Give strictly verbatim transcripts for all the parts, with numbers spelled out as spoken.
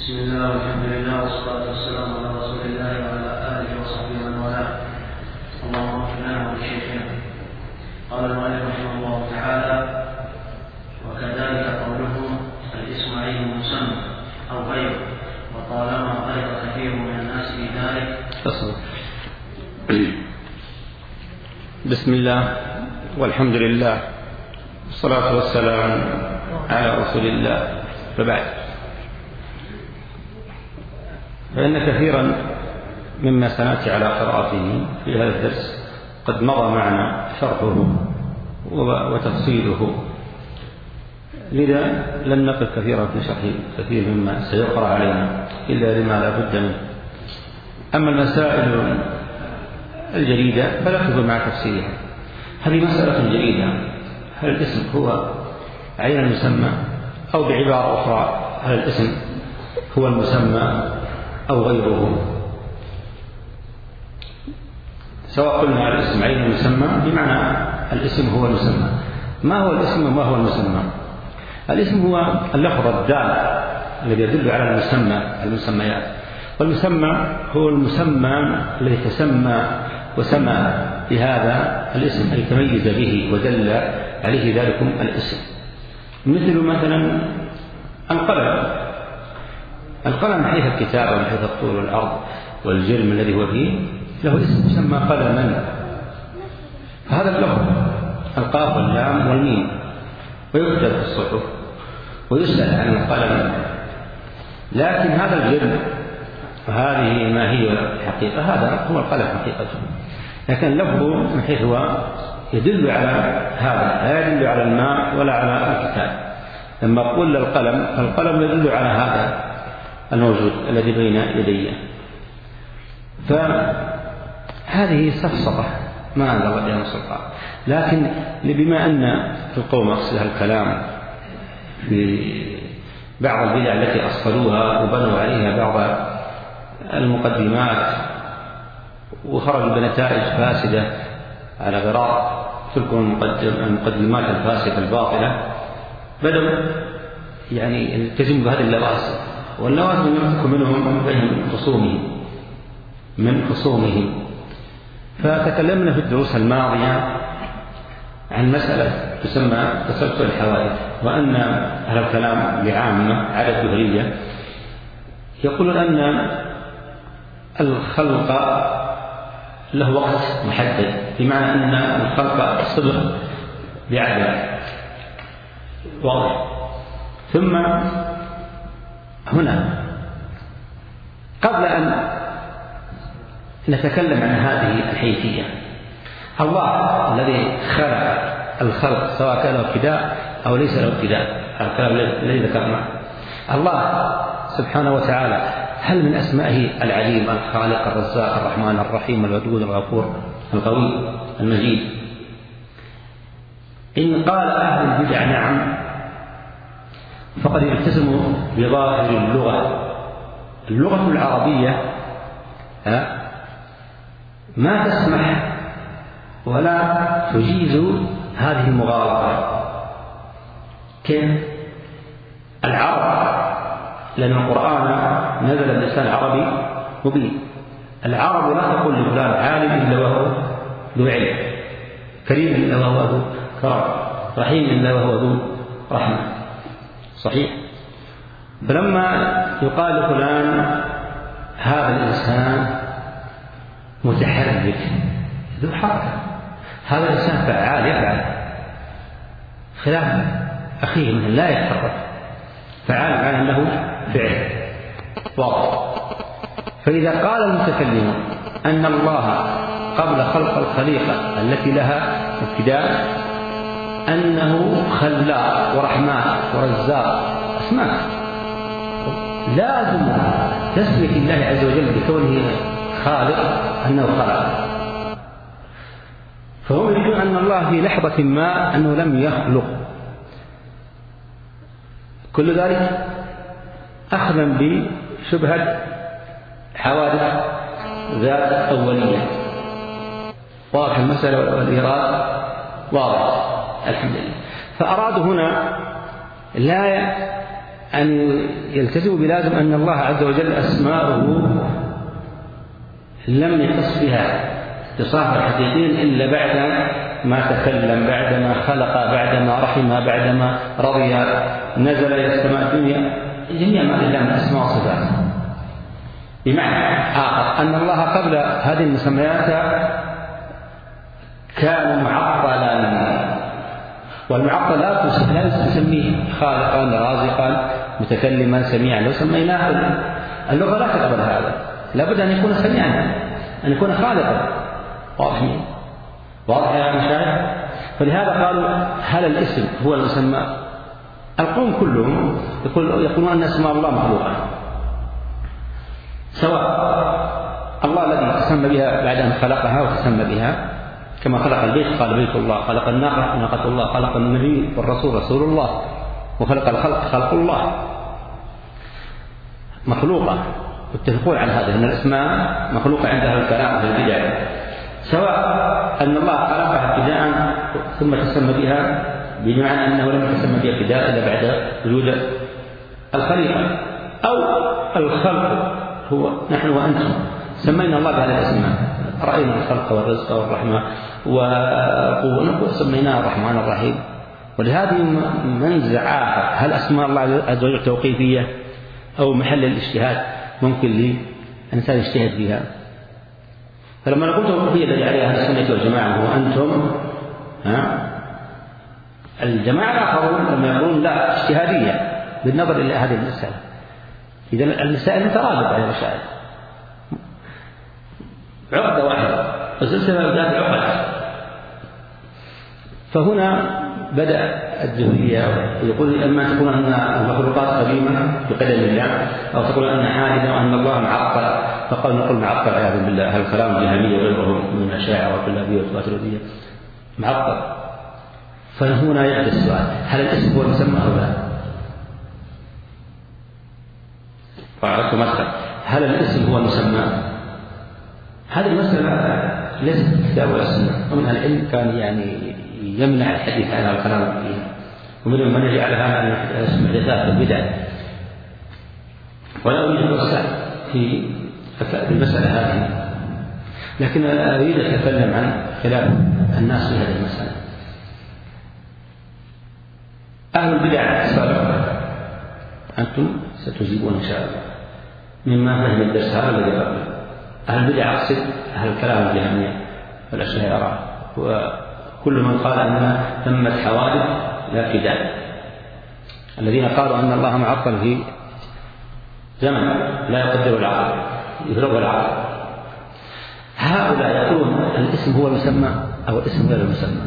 بسم الله والحمد لله والصلاة والسلام على رسول الله وعلى آله وصحبه ومن والاه. اللهم اغفر لنا ولشيخنا. قال المؤلف رحمه الله تعالى: وكذلك قوله الاسم عين مسمى أو غيره، وطالما غلط كثير من الناس في ذلك. بسم الله والحمد لله والصلاة والسلام على رسول الله، فبعد، فإن كثيرا مما سنأتي على قراءته في هذا الدرس قد مضى معنا شرحه وتفصيله، لذا لن نقف كثيرا في شرح كثير مما سيقرأ علينا إلا لما لا بد منه. أما المسائل الجديدة فلا تكون مع تفسيرها. هذه مسألة جديدة: هل الاسم هو عين المسمى؟ أو بعبارة أخرى: هل الاسم هو المسمى أو غيره؟ سواء قلنا الاسم عين المسمى بمعنى الاسم هو المسمى. ما هو الاسم وما هو المسمى؟ الاسم هو اللفظ الدال الذي يدل على المسمى المسميات، والمسمى هو المسمى الذي تسمى وسمى بهذا الاسم أي تميز به ودل عليه ذلكم الاسم. مثل مثلا القلم. القلم من حيث الكتابة ومن حيث الطول والعرض والجرم الذي هو فيه له اسم يسمى قلما، فهذا اللفظ القاف واللام والميم، ويكتب في الصحف ويسأل عن القلم. لكن هذا الجرم وهذه ما هي الحقيقة، هذا هو القلم حقيقته، لكن لفظه من حيث هو يدل على هذا، لا يدل على الماء ولا على الكتاب. لما أقول القلم، القلم يدل على هذا الموجود الذي بين يدي. فهذه سفسطة ما أنزل الله بها سلطان، لكن بما أن القوم أصلها الكلام في بعض البدع التي أصلوها وبنوا عليها بعض المقدمات وخرجوا بنتائج فاسدة على غرار تلك المقدمات الفاسدة الباطلة، بدأوا يعني يلتزموا بهذه اللوازم، واللوازم يمسك منهم من خصومهم من خصومهم. فتكلمنا في الدروس الماضية عن مسألة تسمى تسلسل الحوادث، وأن أهل الكلام بعامة على الدهرية يقولون أن الخلق له وقت محدد، بمعنى أن الخلق صدق بعدد واضح. ثم هنا قبل أن نتكلم عن هذه الحيثية، الله الذي خلق الخلق سواء كان له ابتداء أو ليس له ابتداء، الكلام الذي ذكرناه، الله سبحانه وتعالى هل من أسمائه العليم الخالق الرزاق الرحمن الرحيم الودود الغفور القوي المجيد؟ إن قال أهل البدع نعم، فقد التزموا بظاهر اللغة. اللغة العربية ما تسمح ولا تجيز هذه المغالطة. كيف؟ العرب، لأن القرآن نزل بلسان عربي مبين. العرب لا تقول لفلان عالم إلا وهو ذو علم، كريم إلا وهو ذو كرم، رحيم إلا وهو ذو رحمة. صحيح؟ فلما يقال لفلان هذا الإنسان متحرك ذو حركة، هذا الإنسان فعال يفعل، خلاف أخيه من لا يتحرك، فعال معنى أنه فعل واضح. فإذا قال المتكلم أن الله قبل خلق الخليقة التي لها ابتداء أنه خلاق ورحمن ورزاق أسماء، لازم تسمية الله عز وجل بكونه خالق أنه خلق. فهم يريدون أن الله في لحظة ما أنه لم يخلق. كل ذلك أخذا بشبهة حوادث ذات أولية. واضح المسألة والإيراد واضح الحمد لله. فأرادوا هنا لا أن يلتزموا بلازم أن الله عز وجل أسماؤه لم يخص بها اتصاف الحقيقيين إلا بعد ما تكلم، بعدما خلق، بعدما رحم، بعدما رضي، نزل إلى السماء الدنيا، جميع ما لله من أسماء وصفات. بمعنى آخر أن الله قبل هذه المسميات كان معطلا، والمعطل لا تسميه خالقا رازقا متكلما سميعا. لو سميناه اللغة لا تقبل هذا، لابد أن يكون سميعا، أن يكون خالقا. واضح واضح يا مشايخ؟ فلهذا قالوا هل الاسم هو المسمى؟ القوم كلهم يقولون أن اسماء الله مخلوقة، سواء الله الذي تسمى بها بعد أن خلقها وتسمى بها، كما خلق البيت قال بيت الله، خلق الناقة ناقة الله، خلق النبي والرسول رسول الله، وخلق الخلق خلق الله، مخلوقة. متفقون على هذا أن الأسماء مخلوقة عند أهل الكلام في البدع، سواء أن الله خلقها ابتداء ثم تسمى بها، بمعنى أنه لم يتسمى بها ابتداء إلا بعد وجود الخليقة، أو الخلق هو نحن وأنتم سمينا الله بهذه الأسماء، رأينا الخلق والرزق والرحمة وقوة سميناه الرحمن الرحيم. ولهذه منزعة هل أسماء الله عز وجل توقيفية أو محل الاجتهاد ممكن للإنسان يجتهد فيها. فلما نقول توقيفية الذي عليها أهل السنة والجماعة هو أنتم، ها الجماعة الآخرون لما يقولون لا اجتهادية بالنظر إلى هذه المسألة. إذا المسائل مترابطة يا مشايخ، عقدة واحدة وسلسلة ذات عقد. فهنا بدأ الجهمية يقول إما تقول أن المخلوقات قديمة بقدم الله، أو تقول أن حادثة وأن الله معطل، فقال نقول معطل عياذا بالله. هذا الكلام الجهمية وغيرهم من الأشاعرة والكلابية والماتريدية معطل. فهنا يأتي السؤال هل الاسم هو المسمى أو لا؟ فعرفت مثلا هل الاسم هو المسمى؟ هذه المسألة ليست في الكتاب ولا السنة، ومن العلم كان يعني يمنع الحديث عن الكلام فيها، ومنهم من يجعلها من محدثات البدع. ولا أريد الوسع في المسألة هذه، لكن أريد أن أتكلم عن خلاف الناس في هذه المسألة. أهل البدع السابقة أنتم ستجيبون إن شاء الله مما فهم الدرس هذا الذي قبله. أهل البدع أقصد أهل الكلام الجهمية والأشاعرة وكل من قال أن تمت حوادث لا ابتداء، الذين قالوا أن الله معطل في زمن لا يقدر العقل يفرغ العقل. هؤلاء يقولون الاسم هو المسمى أو الاسم غير المسمى.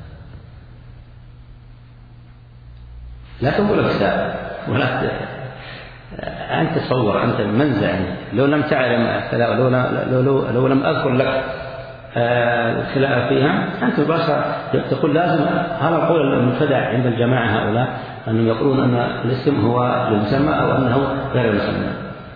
لا تنظر الكتاب ولا أنت تصور أنت منزع، لو لم تعلم لو, لو, لو, لو لم أذكر لك الخلاف فيها أنت باشا تقول لازم هذا القول المبتدع عند الجماعة هؤلاء أنهم يقولون أن الاسم هو المسمى أو أنه غير المسمى.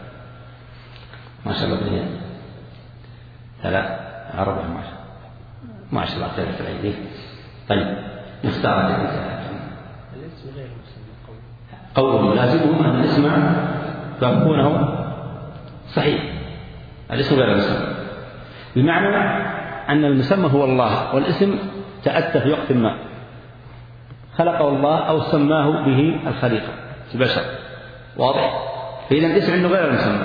ما شاء الله بني لا عربي ما شاء ما شاء الله تعرف العيدين. طيب مستعرض الاسم غير المسمى قوله لازمهم أن الاسم فيكونه صحيح، الاسم غير المسمى، بمعنى أن المسمى هو الله والاسم تأتى في وقت ما خلقه الله أو سماه به الخليقة البشر. واضح؟ فإذا الاسم عنده غير المسمى.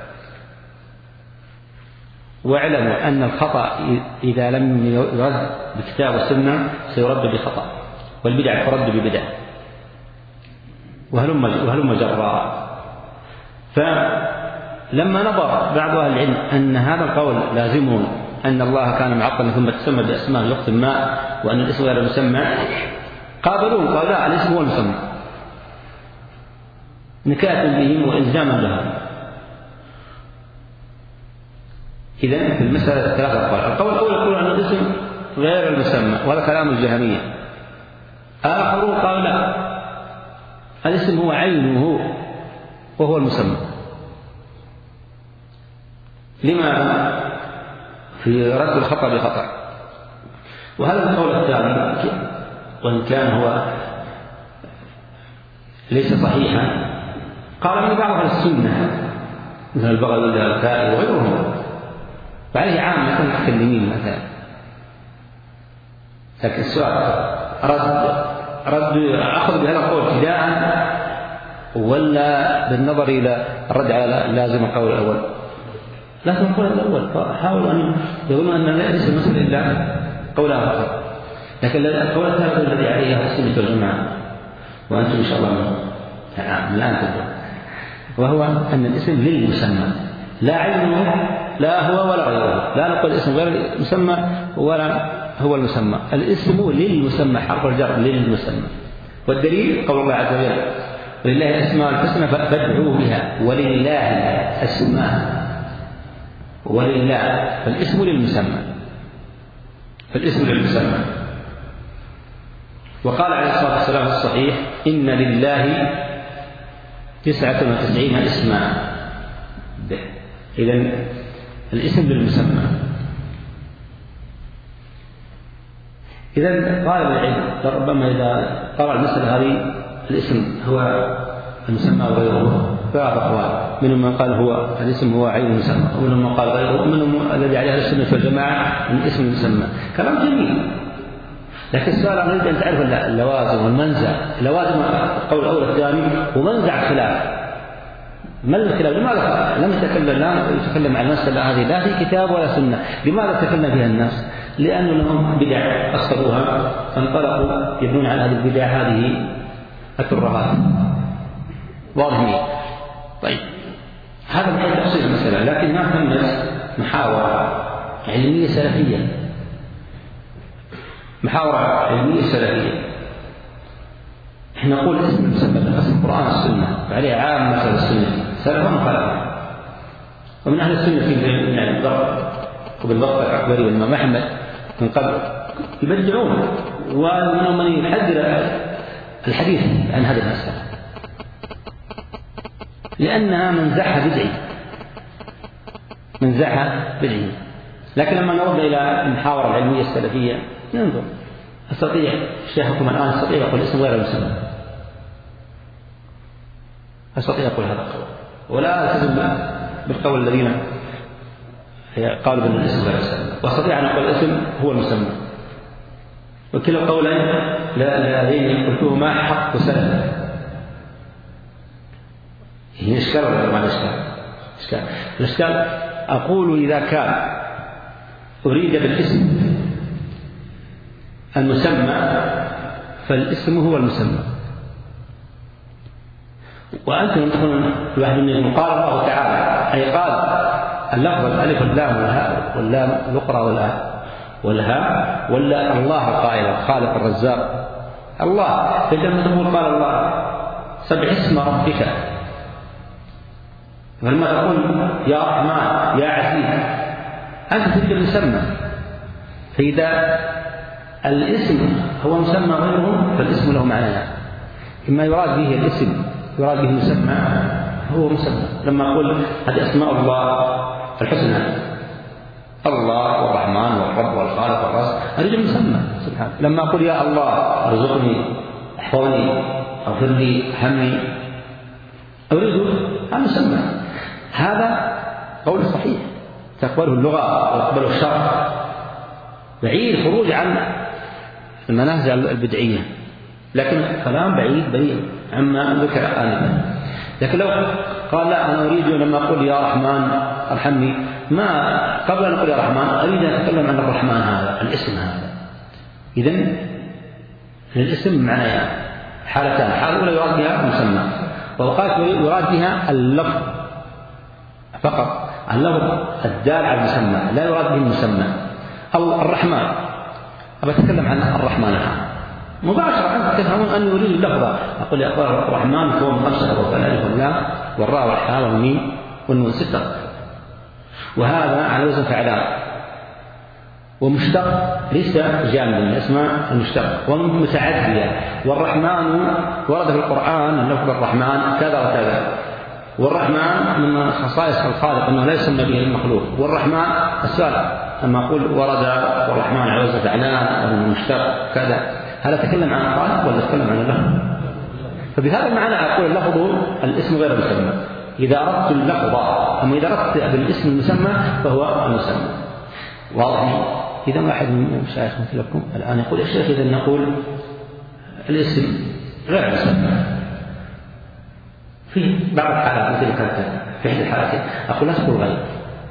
واعلموا أن الخطأ إذا لم يرد بكتاب والسنة سيرد بخطأ، والبدع ترد ببدع، وهلم وهلم جرا. فلما نظر بعض أهل العلم أن هذا القول لازمه أن الله كان معطلا ثم تسمى بأسماء وقت ما وأن الاسم غير المسمى، قابلوه قال لا الاسم هو المسمى نكاة بهم وإلزاما لهم. إذن في المسألة ثلاثة أقوال. القول الأول يقول أن الاسم غير المسمى وهذا كلام الجهمية. آخرون قال لا الاسم هو عينه وهو المسمى. لماذا؟ في رد الخطأ بخطأ. وهذا القول الثاني وإن كان هو ليس صحيحا قال من بعض أهل السنة مثل البغوي واللالكائي وغيرهم وعليه عامة المتكلمين مثلا. لكن السؤال رد رد أخذ بهذا القول ابتداء ولا بالنظر إلى الرد على لازم القول الأول؟ لازم القول الأول. فحاولوا أن يظنوا أن ليس المسألة إلا قولها فقط، لكن القول الثالث الذي عليه أهل السنة والجماعة وأنتم إن شاء الله من الآن تبدأ، وهو أن الاسم للمسمى لا علمه لا هو ولا غيره. لا نقول الاسم غير المسمى ولا هو المسمى، الاسم للمسمى حرف الجر للمسمى. والدليل قول الله عز وجل ولله الأسماء الحسنى فادعوه بها ولله أسماء ولله، فالاسم للمسمى فالاسم للمسمى. وقال عليه الصلاة والسلام الصحيح إن لله تسعة وتسعين اسما. إذن الاسم للمسمى. إذن طالب العلم ربما إذا قرأ المسألة هذه الاسم هو المسمى وغيره فهذا أقوال، منهم من قال هو الاسم هو عين المسمى، ومنهم من قال غيره، ومنهم الذي عليه السنة والجماعة من اسم المسمى. كلام جميل، لكن السؤال أنا أريد أن تعرف اللوازم والمنزع، لوازم القول الأول الثاني ومنزع الخلاف. ما الخلاف؟ لماذا لم يتكلم لا يتكلم عن المسألة هذه لا في كتاب ولا سنة؟ لماذا تكلم فيها الناس؟ لأن لهم بدع أصلوها فانطلقوا يبنون على هذه البدع هذه الترهات. واضح؟ طيب هذا من حيث تفصيل المسألة، لكن ما تمت محاورة علمية سلفية، محاورة علمية سلفية. احنا نقول اسم المسمى بأصل القرآن والسنة وعليه عام مسألة السنة سلفا وخلفا، ومن أهل السنة يعني بالضبط وبالضبط الأكبري والإمام أحمد من قبل يبدعون، ومنهم من يحذر الحديث عن هذه المسألة لأنها منزعها بدعي منزعها بدعي. لكن لما نرد إلى المحاورة العلمية السلفية ننظر، أستطيع شيخكم الآن أستطيع أقول اسم غير المسمى، أستطيع أقول هذا القول ولا ألتزم بالقول الذين قالوا بأن الاسم غير المسمى، وأستطيع أن أقول الاسم هو المسمى، وكلا القولين الذين قلتهما حق وسلم. هي إشكال ولا ما إشكال؟ إشكال. الإشكال أقول إذا كان أريد بالاسم المسمى فالاسم هو المسمى، وأنتم تقولون الواحد منكم قال الله تعالى، أي قال اللفظ الألف واللام والهاء واللام الأخرى والهاء والهاء ولا الله قائلا خالق الرزاق الله. فلما تقول قال الله سبح اسم ربك، فلما تقول يا رحمن يا عزيز أنت تريد المسمى. فإذا الاسم هو مسمى غيره فالاسم له معنى، إما يراد به الاسم يراد به المسمى هو مسمى. لما أقول هذه أسماء الله الحسنى الله والرحمن والرب والخالق والرازق أريد المسمى سبحانه. لما أقول يا الله ارزقني احفظني اغفر لي ارحمني أريد المسمى. هذا قول صحيح تقبله اللغة وتقبله الشرع، بعيد خروج عن المناهج البدعية، لكن كلام بعيد بعيد عما ذكر آنفا. لكن لو قال لا أنا أريد لما أقول يا رحمن ارحمني، ما قبل أن أقول يا رحمن أريد أن أتكلم عن الرحمن هذا الاسم هذا. إذن للاسم معنيان حالتان، حالة الأولى يراد بها المسمى، وأوقات يراد بها اللفظ فقط، اللفظ الدال على المسمى لا يراد به المسمى. أو الرحمن أبى أتكلم عن الرحمن مباشرة، أنت تفهمون أن يريد اللفظة. أقول يا أخبار الرحمن هو من خمسة حروف الألف واللام والراء والحاء والميم والنون ستة، وهذا على وزن فعلان، ومشتق ليس جامدا من الأسماء المشتق ومتعدية. والرحمن ورد في القرآن اللفظ الرحمن كذا وكذا، والرحمن من خصائص الخالق أنه لا يسمى به المخلوق. والرحمن السؤال لما أقول ورد والرحمن على وزن فعلان أو مشتق كذا، هل أتكلم عن الخالق ولا أتكلم عن الله؟ فبهذا المعنى أقول اللفظ الاسم غير المسمى إذا أردت اللفظ، أما إذا أردت بالاسم المسمى فهو المسمى. واضح؟ إذا واحد من المشايخ مثلكم الآن يقول يا شيخ إذا نقول الاسم غير المسمى في بعض الحالات مثل كانت في إحدى الحالات، أقول لا تقول غير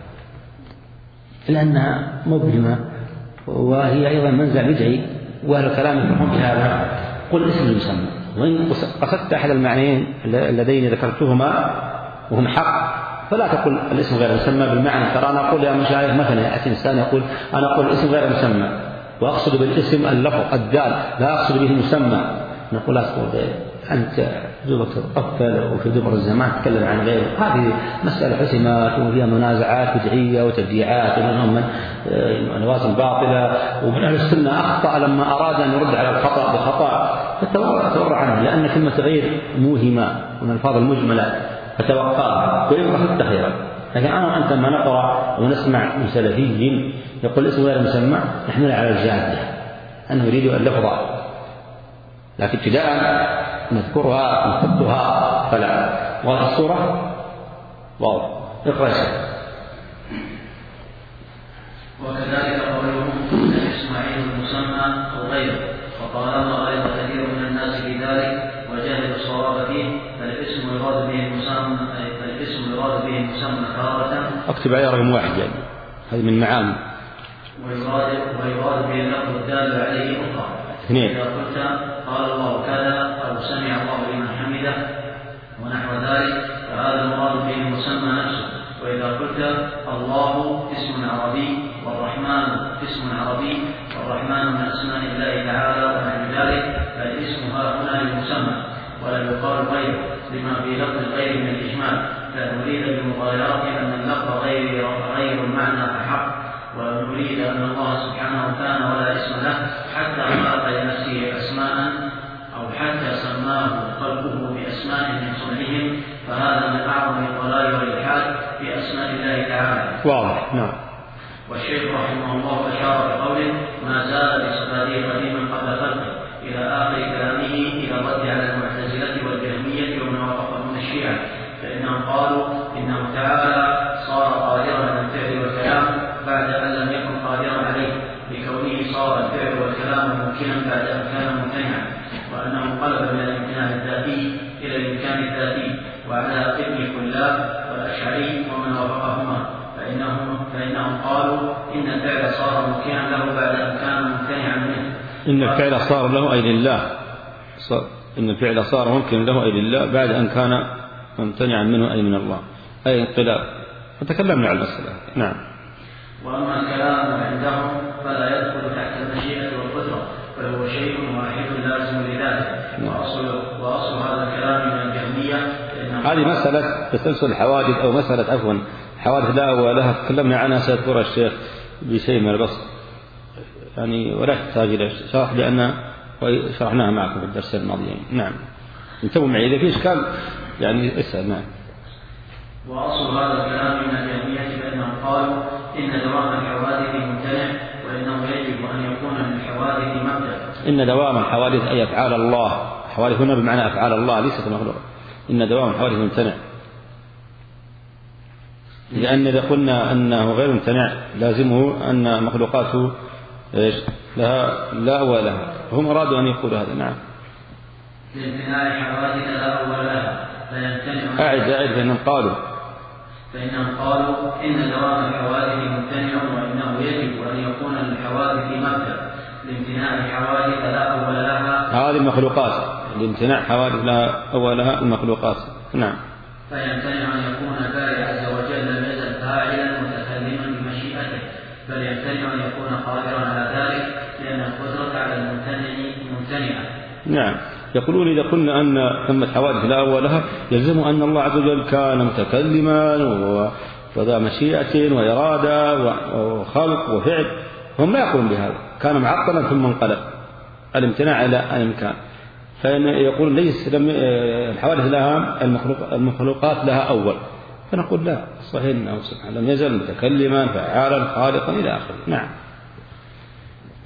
لأنها مبهمة وهي أيضا منزع بدعي وأهل الكلام يفهمون بهذا. قل اسم المسمى، وإن قصدت أحد المعنيين اللذين ذكرتهما وهم حق فلا تقل الاسم غير مسمى بالمعنى. ترى أنا أقول يا مشايخ مثلا يأتي إنسان يقول أنا أقول الاسم غير مسمى وأقصد بالاسم اللفظ الدال لا أقصد به المسمى، نقول لا تقول غير، أنت دوبك تغفل وفي دبر الزمان تتكلم عن غيره. هذه مسألة حسمات وفيها منازعات بدعية وتبديعات ومنهم من لوازم باطلة، ومن أهل السنة أخطأ لما أراد أن يرد على الخطأ بخطأ فتورع عنه، لأن كلمة غير موهمة ومن الألفاظ المجملة فتوقع ويبقى في التخير. لكن أنا وأنت ما نقرأ ونسمع من سلفي يقول اسم غير مسمى نحمل على الجادة أنه يريد اللفظ، لكن ابتداء نذكرها نحطها فلا. واضح الصورة؟ واضح. اقرأ يا شيخ. وكذلك قولهم إن إسماعيل المسمى أو غيره، فطالما غير كثير من الناس بذلك وجهل الصواب فيه فالاسم يراد به المسمى فالاسم يراد به المسمى تارة. اكتب عليه رقم واحد يعني هذه من معاني. ويراد ويراد به اللفظ الدال عليه أخرى. اثنين. إذا قلت قال الله كذا أو سمع الله لمن حمده ونحو ذلك فهذا المراد به المسمى نفسه. وإذا قلت الله اسم عربي والرحمن اسم عربي والرحمن من أسماء الله تعالى ونحو ذلك فالاسم ها هنا للمسمى ولا يقال غير لما في لفظ الغير من الإجمال، فنريد بالمغايرة أن اللفظ غير غير المعنى أحق، ونريد أن الله سبحانه كان ولا اسم له حتى خلق لنفسه أسماء أو حتى سماه خلقه بأسماء من صنعهم، فهذا من أعظم الضلال والإلحاد في أسماء الله تعالى. واضح. نعم. والشيخ رحمه الله أشار بقوله ما زال بصفاته قديما قبل خلقه إلى آخر كلامه إلى الرد على المعتزلة والجهمية ومن وافقهم الشيعة، فإنهم قالوا إنه تعالى صار قادرا على الفعل والكلام بعد أن لم يكن قادرا عليه، لكونه صار الفعل والكلام ممكنا بعد أن كان ممتنعا، وأنه قلب من الامتناع الذاتي إلى الإمكان الذاتي، وعلى ابن كلاب والأشعري ومن وافقهما فإنهم, فإنهم قالوا إن الفعل صار ممكنا له بعد أن كان ممتنعا منه. إن الفعل صار له أي لله، إن الفعل صار ممكن له أي لله بعد أن كان ممتنعا منه أي من الله، أي انقلاب. فتكلمنا عن المسألة. نعم. وأما الكلام عندهم فلا يدخل تحت المشيئة والقدرة، فهو شيء واحد لازم لذاته. وأصل, وأصل هذا الكلام من الجهمية. هذه مسألة تسلسل الحوادث أو مسألة عفوا حوادث لا ولها تكلمنا عنها سيذكرها الشيخ بشيء من البسط يعني، ولا تحتاج إلى شرح لأن شرحناها معكم في الدرس الماضي. نعم. انتبهوا معي إذا في إشكال يعني اسأل. نعم. وأصل هذا الكلام من الجهمية بأنهم قالوا إن دوام الحوادث ممتنع وإنه يجب أن يكون للحوادث مبدأ. إن دوام الحوادث أي أفعال الله، حوادث هنا بمعنى أفعال الله ليست مخلوقة. إن دوام الحوادث ممتنع، لأن إذا قلنا أنه غير ممتنع لازمه أن مخلوقاته إيش لها لا أول لها، هم أرادوا أن يقولوا هذا. نعم. لامتناع حوادث لا أول لها فيمتنع. أعد أعد فإنهم قالوا فإنهم قالوا إن دوام الحوادث ممتنع وإنه يجب أن يكون للحوادث مبدأ لامتناع الحوادث لا أول لها. هذه المخلوقات لامتناع حوادث لا أول لها المخلوقات. نعم. فيمتنع أن يكون الباري عز وجل لم يزل فاعلا متكلما بمشيئته، بل يمتنع أن يكون قادرا على ذلك لأن القدرة على الممتنع ممتنعة. نعم. يقولون إذا قلنا أن ثمة حوادث لا أول لها يلزم أن الله عز وجل كان متكلما وذا مشيئة وإرادة وخلق وفعل، هم لا يقولون بهذا، كان معطلا ثم انقلب الامتناع إلى الإمكان. فيقول ليس الحوادث لها المخلوقات لها أول، فنقول لا، صحيح أنه سبحانه لم يزل متكلما فعالا خالقا إلى آخره. نعم.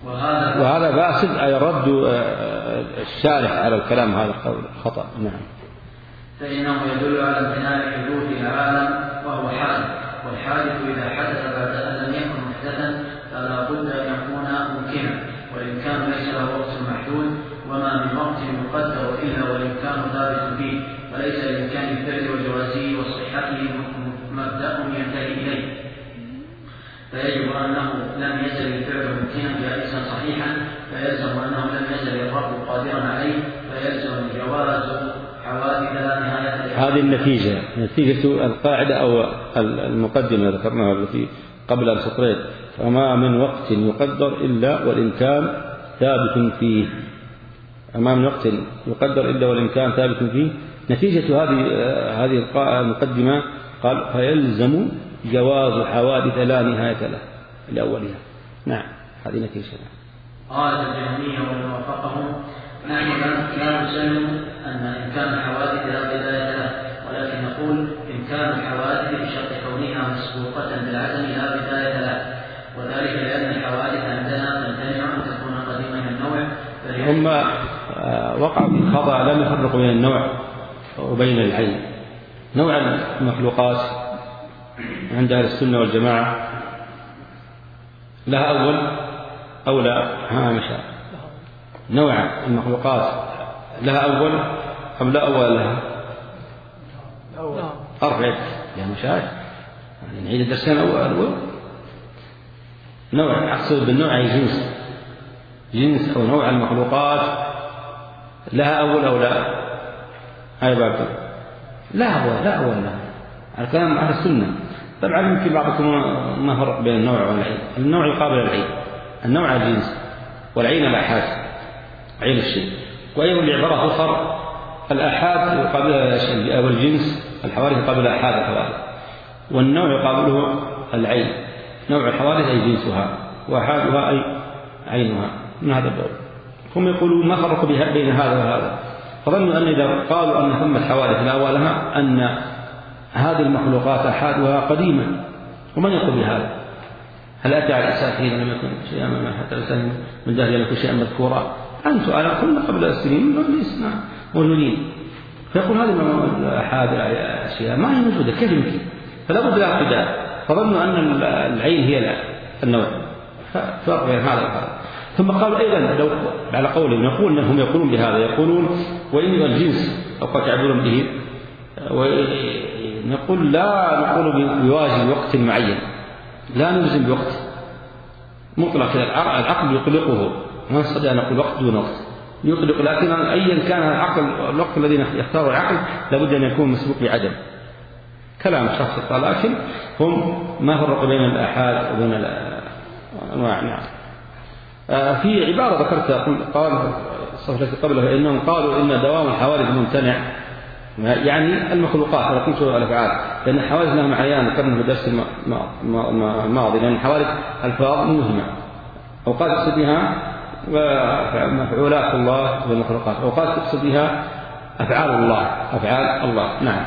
وهذا وهذا فاسد أي رد الشارح على الكلام هذا القول خطأ. نعم. فإنه يدل على امتناع حدوث العالم وهو حادث، والحادث إذا حدث بعد أن لم يكن محدثا فلا بد أن يكون ممكنا، والإمكان ليس له وقت محدود، وما من وقت يقدر إلا والإمكان ثابت فيه، فليس لإمكان الفعل وجوازه وصحته مبدأ ينتهي إليه، فيجب أنه لم يزل الفعل ممكنا جائزا صحيحا، فيلزم أنه لم يزل الرب قادرا عليه، فيلزم جواز حوادث لا نهاية لها. هذه النتيجة نتيجة القاعدة أو المقدمة ذكرناها التي قبل السطرين، وما من وقت يقدر إلا والإمكان ثابت فيه. وما من وقت يقدر إلا والإمكان ثابت فيه. نتيجة هذه هذه المقدمة قال فيلزم جواز حوادث لا نهاية له لأولها. نعم هذه نتيجة. قال الجهمية ومن وافقهم نحن لا نسلم أن إمكان الحوادث لا بداية له، ولكن نقول إمكان الحوادث بشرط كونها مسبوقة بالعدم لا بداية له، وذلك لأن الحوادث عندنا تمتنع أن تكون قديمة النوع. هم وقعوا في خطأ لم يفرقوا بين النوع وبين العين. نوع المخلوقات عند أهل السنة والجماعة لها أول أو لا هامشة. نوع المخلوقات لها أول أم لا أول لها؟ أربعة يا مشايخ يعني نعيد الدرسين أول أول. نوع أقصد بالنوع أي جنس جنس أو نوع المخلوقات لها أول أو لا؟ هاي باب لا أول لا أول لها على كلام أهل السنة. طبعا يمكن بعضكم ما فرق بين النوع والعين. النوع يقابل العين، النوع الجنس، والعين الآحاد عين الشيء. وأيضا بعبارة أخرى الآحاد يقابلها والجنس الحوادث يقابل الآحاد الحوادث، والنوع يقابله العين. نوع الحوادث أي جنسها وآحادها أي عينها. من هذا الباب هم يقولون ما فرقوا بين هذا وهذا، فظنوا أن إذا قالوا أن ثم الحوادث لا أولها أن هذه المخلوقات أحادها قديمة. ومن يقول بهذا؟ هل أتى على الإنسان حين لم يكن شيئا ما حتى الإنسان من جهل لم يكن شيئا مذكورا؟ أنتم على كل قبل السنين لسنا موجودين، فيقول هذه الأحاد أشياء ما هي موجودة كيف يمكن؟ فلا بد لها ابتداء. فظنوا أن العين هي النوع، فرق بين هذا وهذا. ثم قالوا أيضا لو على قولهم نقول أنهم يقولون بهذا، يقولون وإن الجنس أو قد يعبرون به، ونقول لا نقول بواجب وقت معين، لا نلزم بوقت مطلق. العقل يطلقه، ما نستطيع أن نقول وقت دون وقت يطلق، لكن أيا كان العقل الوقت الذي يختاره العقل لابد أن يكون مسبوق بعدم. كلام شخص، لكن هم ما فرقوا بين الآحاد وبين الأنواع. نعم. في عبارة ذكرتها قال الصفحة قبلها إنهم قالوا إن دوام الحوادث ممتنع، يعني المخلوقات ولا كنت الأفعال، لأن الحوادث لها معيان ذكرنا في الدرس الماضي، لأن الحوادث ألفاظ موهمة، أوقات تقصد بها مفعولات الله والمخلوقات، أوقات تقصد بها أفعال الله أفعال الله. نعم.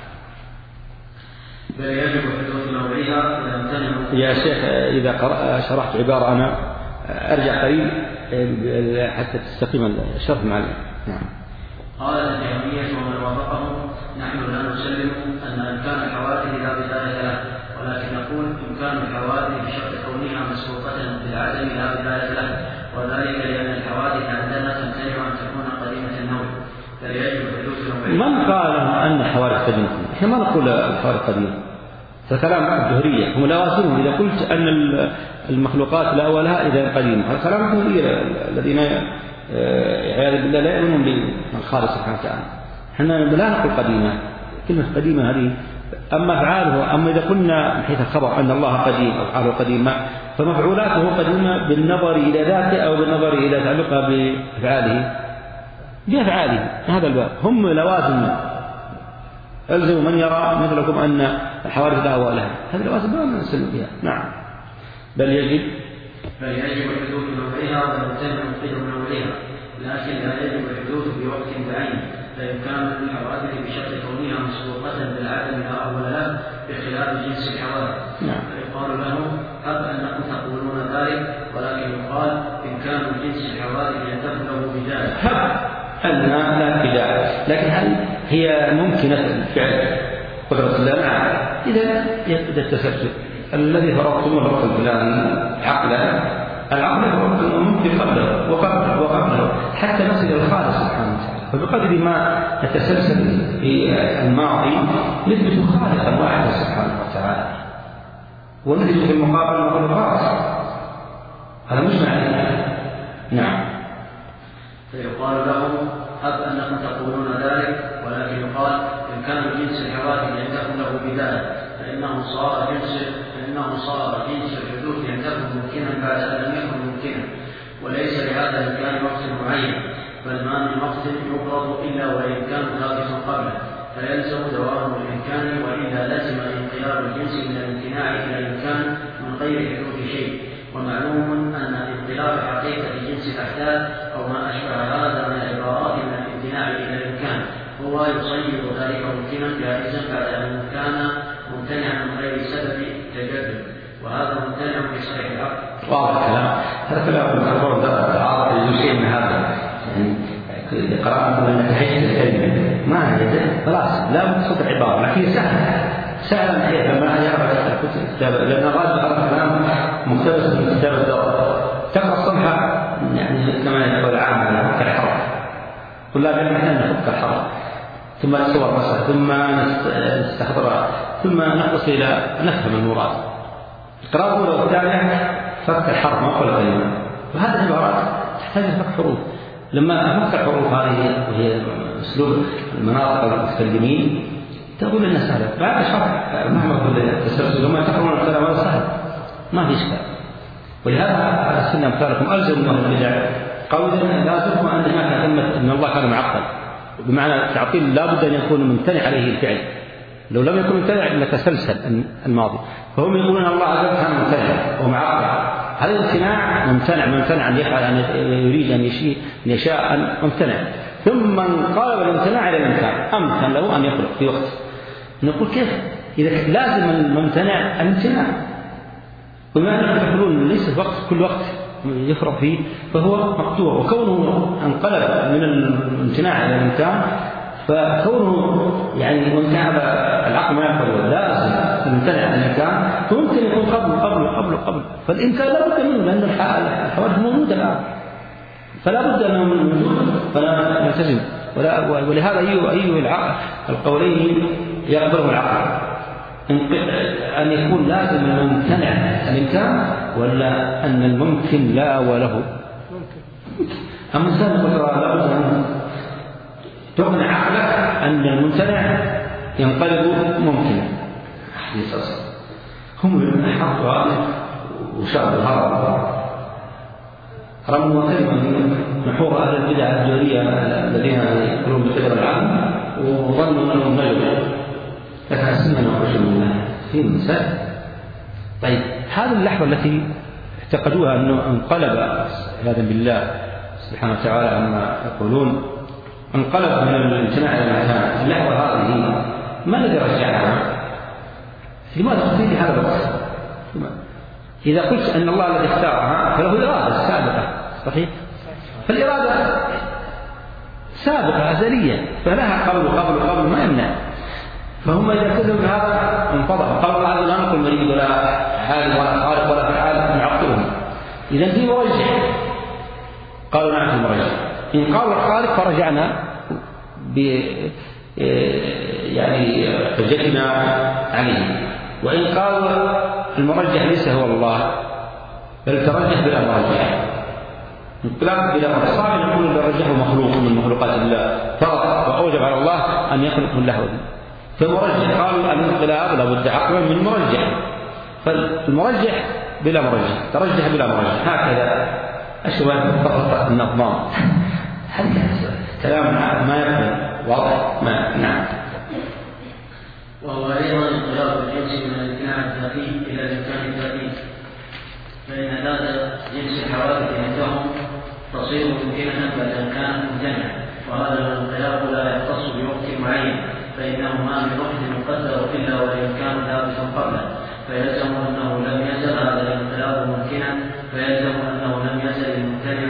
يجب حدوث نوعها إذا امتنعوا. يا شيخ إذا شرحت عبارة أنا أرجع قريب حتى تستقيم الشرح معنا. نعم. قال الجهمية ومن وافقهم نحن لا نسلم أن إمكان الحوادث لا بداية له، ولكن نقول إمكان الحوادث بشرط كونها مسبوقة بالعدم لا بداية له، وذلك لأن الحوادث عندنا تمتنع أن تكون قديمة النوع، فيجب حدوث نوعها. من قال أن الحوادث قديمة؟ إحنا ما نقول الحوادث قديمة، فكلام الجهرية هم لا واسمهم. إذا قلت أن المخلوقات لا أولها إذا قديمة، هذا كلام الجهرية الذين عياذا بالله لا يؤمنون بالخالق سبحانه وتعالى. احنا لا نقول قديمة، كلمة قديمة هذه. أما أفعاله، أما إذا قلنا من حيث الخبر أن الله قديم أو أفعاله قديمة، فمفعولاته قديمة بالنظر إلى ذاته أو بالنظر إلى تعلقها بأفعاله بأفعاله. هذا الباب هم لوازم. ألزم من يرى مثلكم أن الحوادث لا أولها، هذه لوازم ما نسلم بها. نعم. بل يجب فيجب حدوث نوعها ويمتنع قدم نوعها، لكن لا يجب الحدوث بوقت بعين، فإمكان الحوادث بشرط كونها مسبوقة بالعدم لا أول له بخلاف جنس الحوادث. نعم. فيقال له حق أنكم تقولون ذلك، ولكن يقال إن إمكان الجنس الحوادث ينتفع له بذلك. هب أن لا ابتداع، لكن هل هي ممكنة الفعل قدرة الله؟ نعم. إذا يبدأ التسلسل الذي فرضتم الرب الفلاني عقلا، العقل ممكن قبله وقبله وقبله حتى نصل إلى الخالق سبحانه وتعالى. فبقدر ما نتسلسل في الماضي نثبت خالقا واحدا سبحانه وتعالى، ونثبت في المقابل مخلوقات. هذا مش معنى. نعم. فيقال لهم هب أنكم تقولون ذلك، ولكن يقال إن كان جنس الحوادث ينتفع له بذلك فإنه صار جنس فإنه صار جنس الحدوث ينتفع ممكنا بعد أن لم يكن ممكنا، وليس لهذا الإمكان وقت معين، بل ما من وقت يفرض إلا والإمكان ثابت قبله، فيلزم دوام الإمكان، وإذا لزم انقلاب الجنس من الامتناع إلى الإمكان من غير حدوث شيء. ومعلوم أن انقلاب حقيقة جنس الأحداث أو ما أشبه هذا من العبارات من الامتناع إلى الإمكان هو يصير ذلك ممكنا جائزا بعد أن كان ممتنعا من غير سبب تجدد، وهذا ممتنع في صحيح العقل. واضح الكلام. هذا كلام الأخبار تعارض الجزئين من هذا، يعني قرأنا أن تحس الكلمة ما يجد خلاص لا بتصدق عبارة، لكن سهل سهل كيف لما يقرأ الكتاب، لأن غالب هذا الكلام مقتبس من كتاب الدور. تقرأ الصفحة يعني كما يقول العام نفك الحرف، طلاب الامتحان نفك الحرف، ثم الصور بس، ثم نستحضرها، ثم نقص إلى نفهم المراد. القراءة الأولى والثانية فك الحرف ما قل كلمة، وهذه العبارات تحتاج فك حروف. لما فك الحروف هذه وهي أسلوب المناطق المتكلمين تقول لنا سهلة، بعد شرح مهما قلت التسلسل لما تقرون الكلام هذا سهل ما في إشكال. ولهذا على السنة أمثالكم ألزموا من البدع قولا لازم أن ما كلمة أن الله كان معقل، بمعنى تعطيل لا بد أن يكون ممتنع عليه الفعل، لو لم يكن ممتنع لتسلسل الماضي. فهم يقولون الله عز وجل كان ممتنع ومعقل، هذا الامتناع ممتنع ممتنع أن يفعل أن يريد أن يشاء أن يشاء أن ممتنع، ثم انقلب الامتناع إلى الإمكان، أمكن له أن يخلق في وقت. نقول كيف إذا لازم الممتنع الامتناع، وما أنهم يقولون ليس وقت كل وقت يفرغ فيه فهو مقطوع، وكونه انقلب من الامتناع إلى الإمكان فكونه يعني وإن كان العقل ما يقبل لازم يمتنع عن الإمكان، فممكن يكون قبل قبل قبل قبل فالإمكان لا بد منه، لأن الحوادث موجودة الآن فلا بد أنه من وجود، فلا نلتزم. ولهذا أي أي القولين يقبله العقل، أن يكون لازم الممتنع الإمكان ولا أن الممكن لا وله ممكن. أما الإنسان يقول لا بد أن تقنع عقلك أن الممتنع ينقلب ممكنا. هم حطوا هذا وشعبوا هذا رموا كلمة من نحور أهل البدع الجوهرية الذين يقولون بقدر العالم وظنوا أنهم نجوا، لكن السنة نخرج منها في مسائل. طيب هذه اللحظة التي اعتقدوها أنه انقلب عياذا بالله سبحانه وتعالى عما يقولون انقلب من الامتناع إلى الإمكان، اللحظة هذه ما الذي رجعها؟ لماذا قلت هذا الوقت؟ إذا قلت أن الله الذي اختارها فله إرادة سابقة صحيح؟ فالإرادة سابقة أزلية فلها قبل قبل قبل ما يمنع، فهم إذا التزموا بهذا انفضحوا، قالوا الله لا نقول مريد ولا عالم ولا خالق ولا فعال نعطلهم. إذا في مرجح، قالوا نعم في مرجح. إن قالوا الخالق فرجعنا ب يعني حجتنا عليه، وإن قالوا المرجح ليس هو الله بل ترجح بلا مرجح، انقلاب بلا مرجح، صعب نقول الرجح مخلوق من مخلوقات الله فقط وأوجب على الله أن يخلق من له. فالمرجح قالوا الانقلاب لابد عقلا من مرجح، فالمرجح بلا مرجح ترجح بلا مرجح، هكذا أشبه فقط النظام. هذا كلام ما يقبل واضح ما نعم. وهو أيضا انقلاب الجنس من الامتناع الذاتي إلى الإمكان الذاتي، فإن ذات جنس الحوادث عندهم تصير ممكنة بعد أن كانت ممتنعة، وهذا الانقلاب لا يختص بوقت معين، فإنه ما من وقت مقدر إلا والإمكان ثابت قبله، فيلزم أنه لم يزل هذا الانقلاب ممكنا، فيلزم أنه لم يزل الممتنع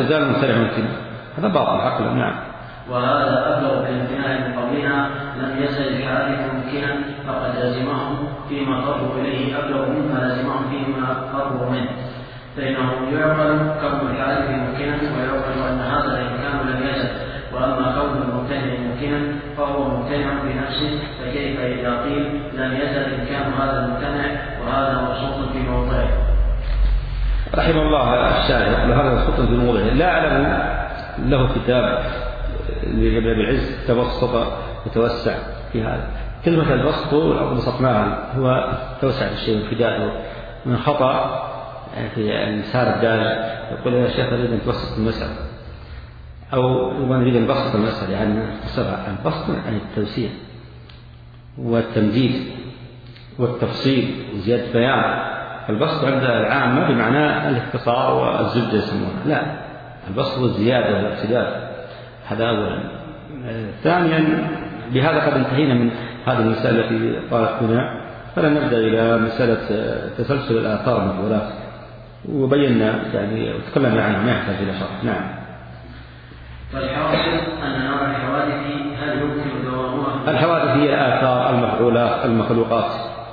يزال الممتنع ممكنا، هذا باطل عقلا. نعم. وهذا أبلغ بالامتناع من قولنا لم يزل الحادث ممكنا فقد لزمه فيما قربوا إليه أبلغ مما لزمهم فيما قربوا منه، فإنه يعقل كون الحادث ممكنا ويعقل أن هذا الإمكان لم يزل، وأما كون الممتنع ممكنا فهو ممتنع بنفسه، فكيف إذا قيل لم يزل إمكان هذا الممتنع وهذا مبسوط في موضعه. رحمه الله الشارح وهذا مبسوط في موضعه. لا أعلم له كتاب لابن أبي العز تبسط يتوسع في هذا. كلمة البسط بسطناها هو توسع الشيء انفداده من خطأ في الإنسان الدال، يقول يا شيخ أريد أن توسط المسألة، أو نريد أن نبسط المسألة، يعني نختصرها. البسط عن التوسيع والتمديد والتفصيل وزيادة بيان. البسط عند العامة بمعنى الاختصار والزبدة يسمونها، لا، البسط والزيادة والارتداد، هذا أولا. ثانيا بهذا قد انتهينا من هذه المسألة التي طالت بنا، فلنبدأ إلى مسألة تسلسل الآثار والمقولات، وبينا يعني وتكلمنا عنها ما يحتاج إلى شرح. نعم. فالحاصل أن نوع الحوادث هل يمكن دوامها؟ الحوادث هي الآثار المفعولات المخلوقات.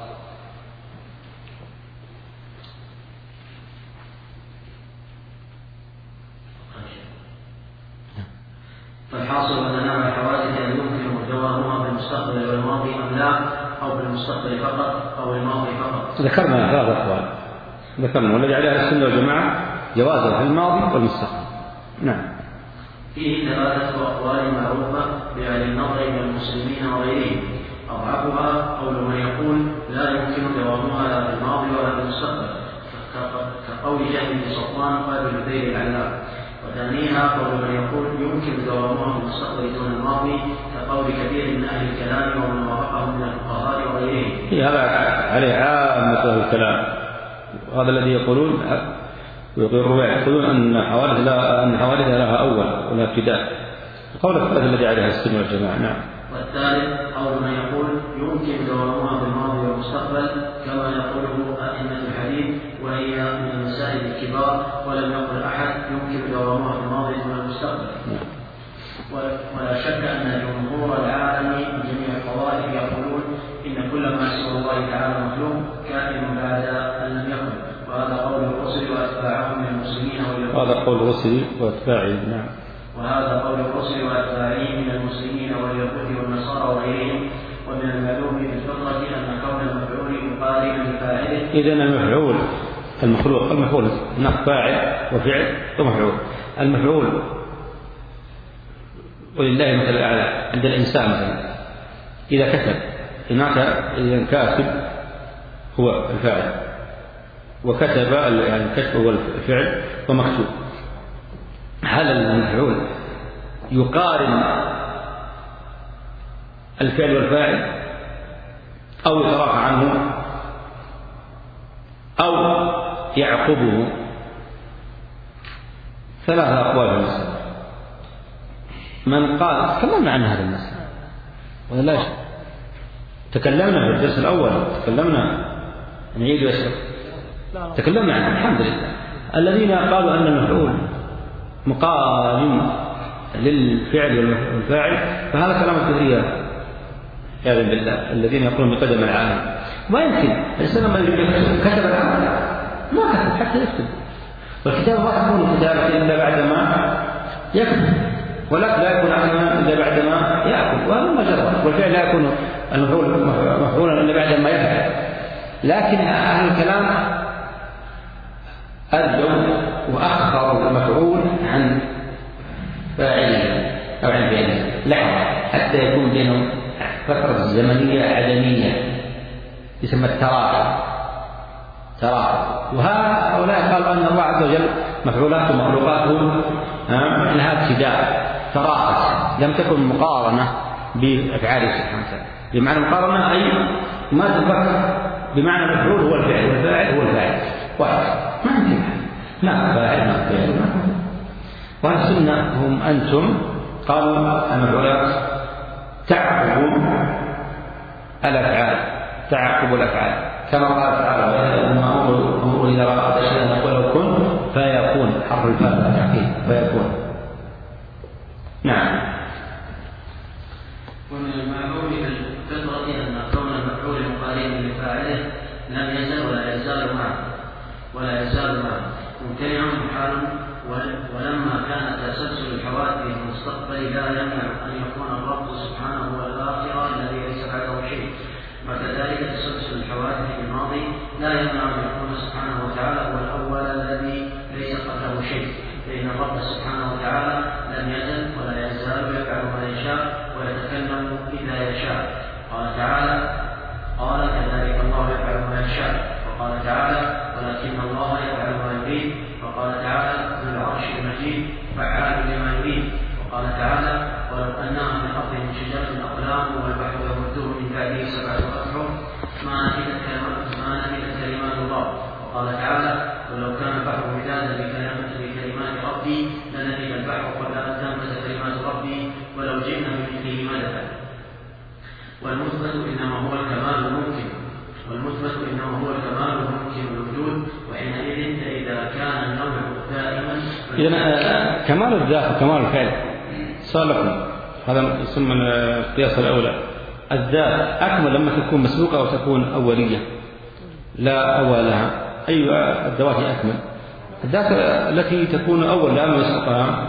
فالحاصل أن نوع الحوادث هل يمكن دوامها بالمستقبل والماضي أم لا، أو بالمستقبل فقط أو الماضي فقط؟ ذكرنا ثلاث أقوال، ذكرنا والذي عليه السنة والجماعة جوازه في الماضي والمستقبل. نعم. فيه ثلاثة أقوال معروفة بأهل النظر من المسلمين وغيرهم، أضعفها قول من يقول لا يمكن دوامها لا في الماضي ولا في المستقبل، كقول جهل بن صفوان قال لبير العلام. وثانيها قول من يقول يمكن دوامها في المستقبل دون الماضي، كقول كثير من أهل الكلام ومن وافقهم من الفقهاء وغيرهم. هذا عليه عامة أهل الكلام، وهذا الذي يقولون ويقول الرواية يقولون أن حوادث لا أن حوادث لها أول ولا ابتداء. القول الثالث الذي عليه السنة والجماعة. نعم. والثالث قول من يقول يمكن دوامها في الماضي والمستقبل كما يقوله أئمة الحديث، وهي من المسائل الكبار، ولم يقل أحد يمكن دوامها في الماضي والمستقبل. نعم. ولا شك أن جمهور العالم من جميع الطوائف يقولون إن كل ما سوى الله تعالى مخلوق كائن بعد أن لم يكن، وهذا قول الرسل وأتباعهم من المسلمين واليهود. هذا قول الرسل وأتباعهم. نعم. وهذا قول الرسل وأتباعهم من المسلمين واليهود والنصارى وغيرهم. ومن المعلوم بالفطرة أن كون المفعول مقارنا لفاعله. إذن المفعول المخلوق المفعول هناك فاعل وفعل ومفعول. المفعول ولله مثل الأعلى عند الإنسان مثلا إذا كتب هناك إذا كاتب هو الفاعل، وكتب يعني الكتب هو الفعل ومكتوب. هل المفعول يقارن الفعل والفاعل أو يتراخى عنه أو يعقبه؟ ثلاثة أقوال في المسألة. من قال تكلمنا عن هذا المسألة ولا لا؟ تكلمنا في الدرس الأول، تكلمنا نعيد ويسر تكلمنا عنه الحمد لله. الذين قالوا أن المفعول مقارن للفعل والفاعل فهذا كلام الكثير يا بالله. الذين يقولون بقدم العالم ما يمكن الإنسان لما كتب العمل ما كتب حتى يكتب، والكتابة ما تكون كتابة إلا بعدما يكتب، ولكن لا يكون عملا إلا بعدما يأكل، وهذا ما جرى. والفعل لا يكون المفعول مفعولا إلا بعدما يفعل. لكن أهل الكلام أدوا وأخروا المفعول عن فاعله أو عن فعله لحظة حتى يكون بينهم فترة زمنية عدمية يسمى التراخي. تراخي. وهؤلاء قالوا أن الله عز وجل مفعولاته ومخلوقاته لها ابتداء تراخت، لم تكن مقارنة بأفعاله سبحانه وتعالى. بمعنى مقارنة أي ما تفكر بمعنى مفعول هو الفعل والفاعل هو الفاعل واحد، ما يمكن لا فاعل ما فعل. وأهل السنة هم أنتم قالوا المفعولات تعقب الأفعال، تعقب الأفعال كما قال تعالى أمر إذا رأت شيئا نقول كن فيكون، حرف الفاء تعقيب فيكون. لفاعله لم يزل ولا يزال معه ولا يزال معه ممتنع محال. ولما كان تسلسل الحوادث في المستقبل لا يمنع أن يكون الرب سبحانه هو الآخر الذي ليس بعده شيء، وكذلك تسلسل الحوادث في الماضي لا يمنع أن يكون سبحانه وتعالى هو الأول الذي ليس قبله شيء، فإن الرب سبحانه وتعالى لم يزل ولا يزال يفعل ما يشاء ويتكلم إذا يشاء. قال تعالى: قال كذلك الله يفعل ما يشاء. وقال تعالى: ولكن الله يفعل ما يريد. وقال تعالى: ذو العرش المجيد فعال لما يريد. وقال تعالى: ولو أنها من أرض من شجرة أقلام والبحر يمده من بعده سبعة أبحر ما نفدت كلمات الله. وقال تعالى: ولو كان البحر مدادا لكلمات ربي لنفد البحر قبل أن تنفذ كلمات ربي ولو جئنا بمثله مددا. والمثبت إنما هو الكمال الممكن والمثبت إنما هو الكمال الممكن الوجود، وحينئذ فإذا كان النوع دائما. إذا كمال الذات وكمال الفعل صالح، هذا يسمى القياس الأولى. الذات أكمل لما تكون مسبوقة أو تكون أولية لا أول لها. أي الذوات أكمل؟ الذات التي تكون أول لا مسبوقها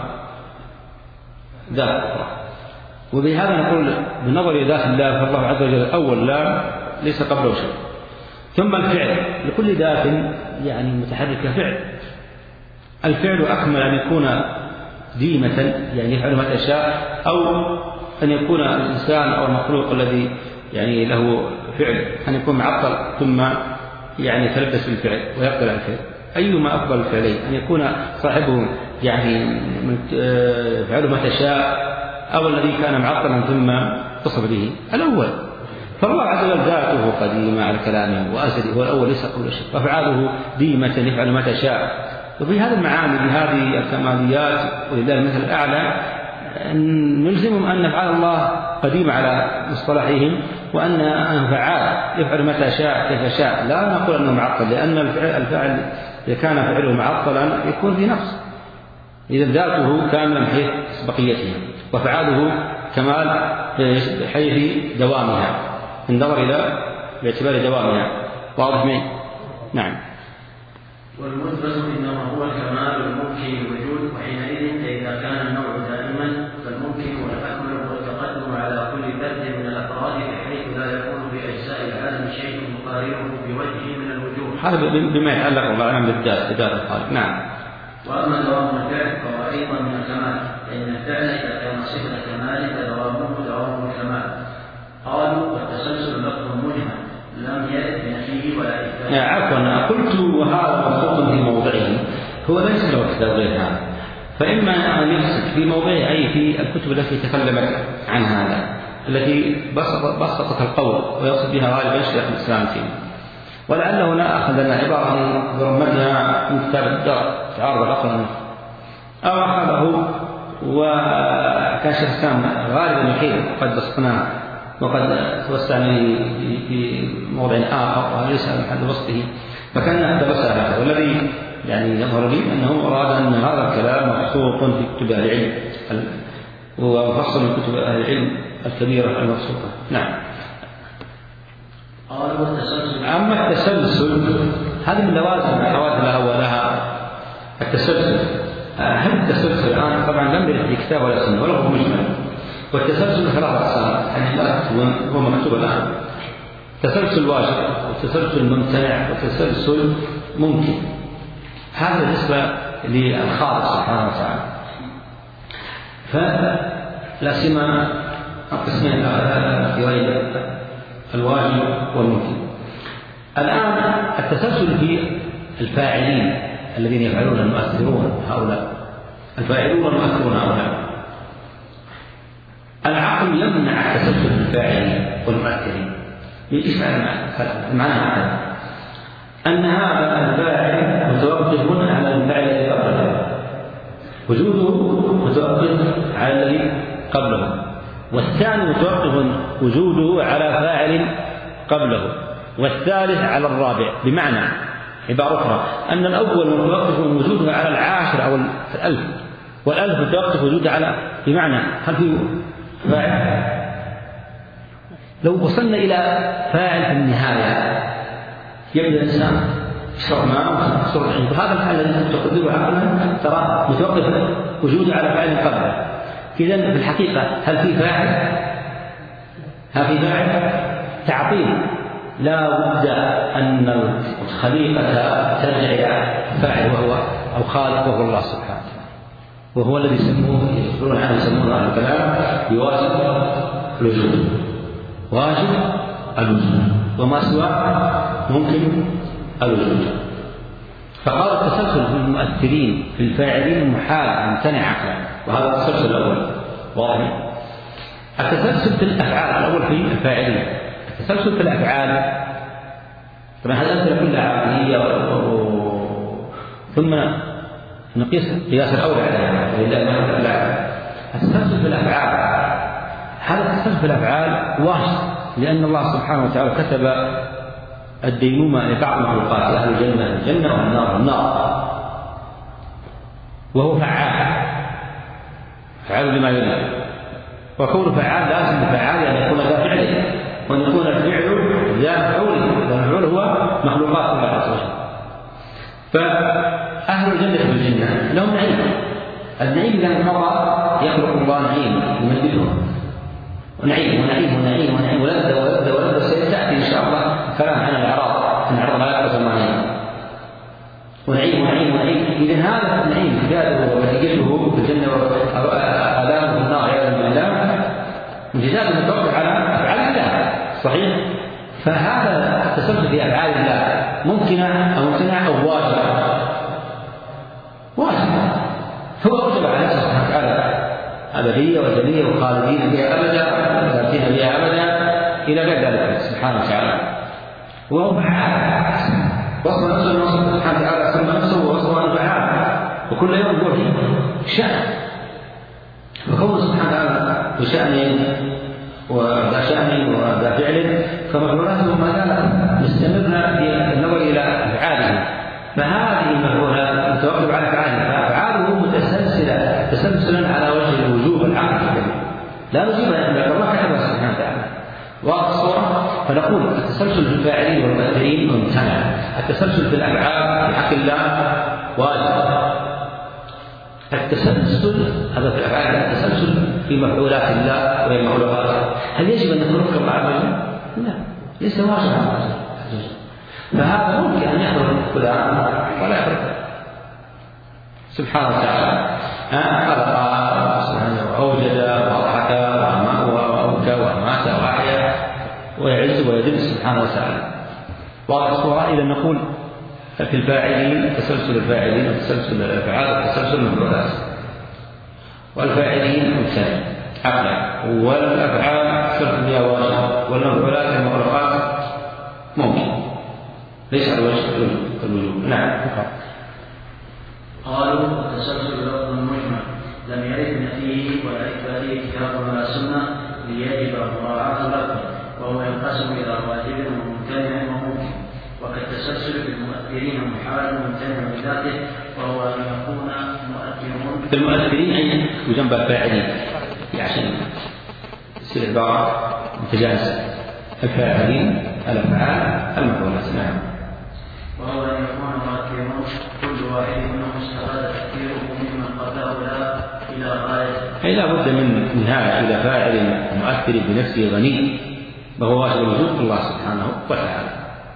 ذات أخرى. وبهذا نقول بالنظر إلى ذات الله فالله عز وجل أول لا ليس قبله شيء. ثم الفعل لكل ذات يعني متحركة فعل. الفعل أكمل أن يكون ديمة يعني يفعل ما تشاء، أو أن يكون الإنسان أو المخلوق الذي يعني له فعل أن يكون معطل ثم يعني يتلبس بالفعل ويقدر على الفعل. أيما أفضل الفعلين؟ أن يكون صاحبه يعني يفعل ما تشاء، أو الذي كان معطلا ثم تصف به الأول. فالله عز وجل ذاته قديمة على كلامه وأزلي هو الأول ليس قبل شيء، وأفعاله ديمة يفعل ما تشاء. وفي هذه المعاني بهذه الكماليات ولله المثل الأعلى نلزمهم أن أفعال الله قديمة على مصطلحهم، وأن فعال يفعل متى شاء كيف شاء. لا نقول أنه معطل، لأن الفاعل إذا كان فعله معطلا يكون في نقص. إذا ذاته كاملا من حيث بقيتها، وفعاله كمال حيث دوامها النظر إلى باعتبار دوامها. واضح منه؟ نعم. والمثبت إنما هو الكمال الممكن الوجود، وحينئذ فإذا كان النوع دائما فالممكن والأكمل هو التقدم على كل فرد من الأفراد بحيث لا يكون في أجزاء العالم شيء مقارنه بوجه من الوجوه. هذا بما يتعلق بالله بالذات بذات الخالق. نعم. وأما دوام الفعل فهو أيضا من الكمال، فإن الفعل إذا كان صفة كمال فدوامه دوام الكمال. قالوا والتسلسل لفظ مجمل لم يرد بنفيه ولا إثباته. عفوا قلت وهذا مخصوص في موضعه، هو ليس له كتاب غير هذا، فإما أن يقصد في موضعه أي في الكتب التي تكلمت عن هذا التي بسطت القول ويقصد بها غالبا شيخ الإسلام فيه، ولعله لا أخذ لنا عبارة برمتها من كتاب الدرء تعارض العقل، أو أخذه وكان شيخ الإسلام غالبا يحيل وقد بسطناه وقد توسعنا في موضع آخر وهذا ليس محل بسطه، فكان اقتبسها هذا. والذي يعني يظهر لي أنه أراد أن هذا الكلام مبسوط في كتب أهل العلم ومفصل من كتب أهل العلم الكبيرة المبسوطة. نعم. أما التسلسل هذه من لوازم الحوادث لها ولها التسلسل. هل التسلسل الآن طبعا لم يرد في كتاب ولا سنة ولا هو مجمل، والتسلسل ثلاث أقسام يعني هو مكتوب الآن: تسلسل واجب وتسلسل ممتنع وتسلسل ممكن. هذا بالنسبة للخالق سبحانه وتعالى. فلا سيما القسمين في غير الواجب والممكن. الآن التسلسل في الفاعلين الذين يفعلون المؤثرون هؤلاء الفاعلون والمؤثرون هؤلاء. العقل يمنع التسلسل في الفاعلين والمؤثرين. ايش معنى هذا؟ أن هذا الفاعل متوقف على الفاعل الذي قبله، وجوده متوقف على الذي قبله، والثاني متوقف وجوده على فاعل قبله، والثالث على الرابع. بمعنى عبارة أخرى أن الأول متوقف وجوده على العاشر أو الألف، والألف متوقف وجوده على، بمعنى هل في فاعل؟ لو وصلنا إلى فاعل في النهاية يبدأ الإنسان يشرب ماء ويشرب الحين، فهذا الحال الذي تقدره عقلا ترى متوقف وجوده على فاعل قبله. إذن في الحقيقة هل في فاعل؟ هل في فاعل؟ تعطيل، لا بد أن الخليقة ترجع إلى فاعل وهو أو خالق وهو الله سبحانه، وهو الذي يسموه يقولون عنه يسمونه أهل الكلام بواجب الوجود، واجب الوجود، وما سواه ممكن الوجود. فقال التسلسل في المؤثرين في الفاعلين محال ممتنع عقلا، وهذا التسلسل الأول واضح. التسلسل في الأفعال الأول في الفاعلين، التسلسل في الأفعال طبعا هذه الأمثلة كلها عقلية، ثم نقيس قياس الأول عليها ولله. التسلسل في الأفعال، هذا التسلسل في الأفعال واجب، لأن الله سبحانه وتعالى كتب الدينومة لبعض المخلوقات، أهل الجنة الجنة والنار النار، وهو فعال فعال لما يريد، وكون فعال لازم فعال أن يكون ذا فعل، وأن يكون الفعل ذا مفعول، والمفعول هو مخلوقات الله عز وجل. فأهل الجنة في الجنة لهم نعيم، النعيم إذا مرة يخلق الله نعيم يمددهم، ونعيم ونعيم ونعيم ونعيم ولذة ولذة ولذة، سيأتي إن شاء الله كلام عن الأعراض، أن الأعراض لا يقصد معنى ونعيم ونعيم ونعيم. إذن هذا النعيم امتداده ونتيجته في الجنة وآلامه في النار عياذا بالله امتداد متوقف على أفعال الله، صحيح؟ فهذا التسلسل في أفعال الله ممكنة أو ممتنع أو واجب؟ واجب، هو أوجب على نفسه سبحانه وتعالى أبدية وجلية وخالدين بها أبدا وذاتين بها أبدا إلى غير ذلك سبحانه وتعالى، وهو فعال، وصف نفسه سبحانه وتعالى سمى نفسه ووصفه فعال، وكل يوم هو فيه شأن، فكونه سبحانه وتعالى بشأن وذا شأن وذا فعل، فمفعولاته ما زالت مستمرة في النظر إلى أفعاله، فهذه المفعولات متوقف على أفعاله، فأفعاله متسلسلة تسلسلا على وجه الوجوب العقلي، لا نجيبها إلا الله كتبها سبحانه وتعالى. واضح الصورة؟ فنقول التسلسل في الفاعلين والمؤثرين ممتنع، التسلسل في الأفعال في حق الله واجب. التسلسل هذا في الأفعال، التسلسل في مفعولات الله وهي المخلوقات، هل يجب أن نترك الله عز وجل؟ لا، ليس واجبا، فهذا ممكن أن يحضر فلان ولا يحضر سبحانه وتعالى، خلق وأوجد وأضحك وأوكى وأمات وأحيا ويعز ويذل سبحانه وتعالى. واضح الصورة؟ إذا نقول في الفاعلين تسلسل الفاعلين وتسلسل الأفعال وتسلسل المفعولات، والفاعلين ممتنع عقلا، والأفعال تسلسل بها واجب، والمفعولات المخلوقات ممكن ليس على وجه الوجوب. نعم. قالوا التسلسل لفظ مجمع لم يرد فيه ولا إثباته كتاب ولا سنة ليجب مراعاة اللفظ، وهو ينقسم إلى واجب وممتنع وممكن، وكالتسلسل في المؤثرين محال ممتنع بذاته، وهو أن يكون مؤثرون في المؤثرين أي وجنب الفاعلين عشان تصير عبارة متجانسة، الفاعلين الأفعال المفعولات. نعم. وهو أن يكون مؤثرون كل واحد منهم استفاد تأثيره ممن قبله لا إلى غاية، أي لا بد من نهاية إلى فاعل مؤثر بنفسه غني، وهو واجب الوجود الله سبحانه وتعالى.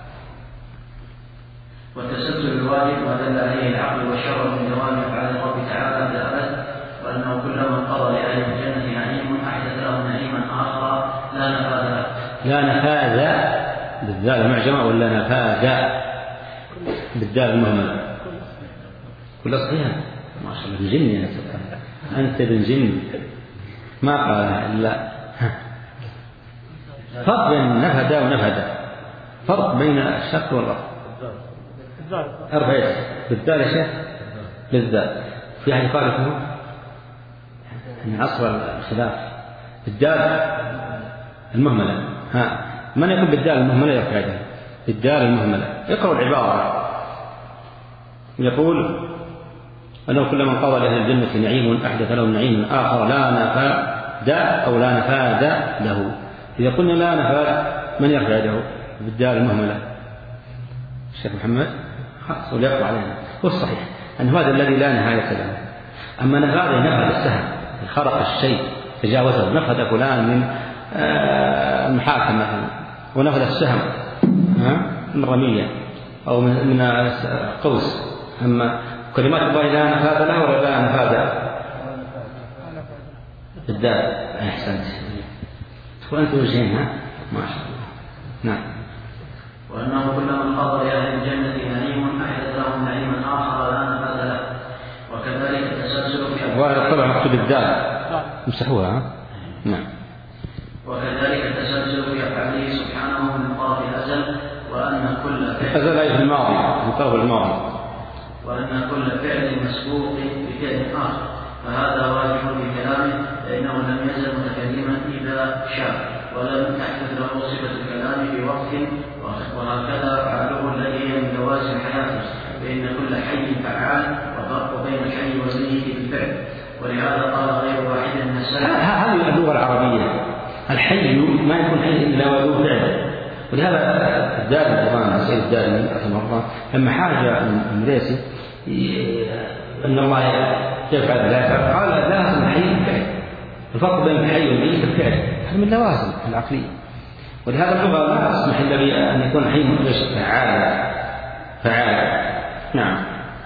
والتسلسل الواجب ما دل عليه العقل والشرع من دوام أفعال الله تعالى بالأبد، وأنه كلما قضى لأهل الجنة نعيم أحدث له نعيما آخر لا نفاذ له. لا نفاذ بالذال المعجمة ولا نفاذ بالذال المهملة؟ كل صحيح ما شاء الله بالجن يا سبحان، أنت بالجن ما قال إلا فرق بين نفذ ونفذ، فرق بين الشق والرفض. أربعة بالذال يا شيخ، بالذال في أحد قال فيه من عصر الخلاف بالدال المهملة. ها من يقول بالدال المهملة يرفع يده؟ بالدال المهملة يقرأ العبارة، يقول أنه كلما قضى لأهل الجنة نعيم أحدث له نعيم آخر لا نفاد أو لا نفاد له. إذا قلنا لا نفاذ من يرفع يده بالدال المهملة؟ الشيخ محمد خلاص وليقضى علينا. هو الصحيح أن هذا الذي لا نهاية له. أما نفاذ نفذ السهم خرق الشيء تجاوزه، نفذ فلان من المحاكم مثلا ونفذ السهم من رمية أو من قوس. أما كلمات الله لا نفاذ له ولا لا نفاذ بالدال. أحسنت. وأنت وجهين. ها ما شاء الله. نعم. وأنه كل من حضر أهل الجنة نعيم أحدث لهم نعيما آخر لا نفاذ له. وكذلك التسلسل في طبعا مكتوب الدال امسحوها. نعم. وكذلك التسلسل في أفعاله سبحانه من طرف الأزل، وأن كل فعل الأزل أي في الماضي من طرف الماضي، وأن كل فعل مسبوق بفعل آخر، فهذا واجب في كلامه فإنه لم يزل متكلما إذا شاء، ولم تحدث له صفة الكلام في وقت، وهكذا فعله الذي هي من لوازم حياته، فإن كل حي فعال، وفرق بين الحي والميت بالفعل. ولهذا قال غير واحد من السلف. هذه اللغة العربية، الحي ما يكون حي إلا وله فعل. ولهذا الدارمي طبعا سيد الدارمي رحمه الله لما حاج المدرسي أن الله يفعل لا يفعل قال لازم الحي الفعل، الفرق بين الحي والميت الفعل، هذا من لوازم العقلية. ولهذا اللغة لا تسمح إلا أن يكون الحي فعال فعال. نعم.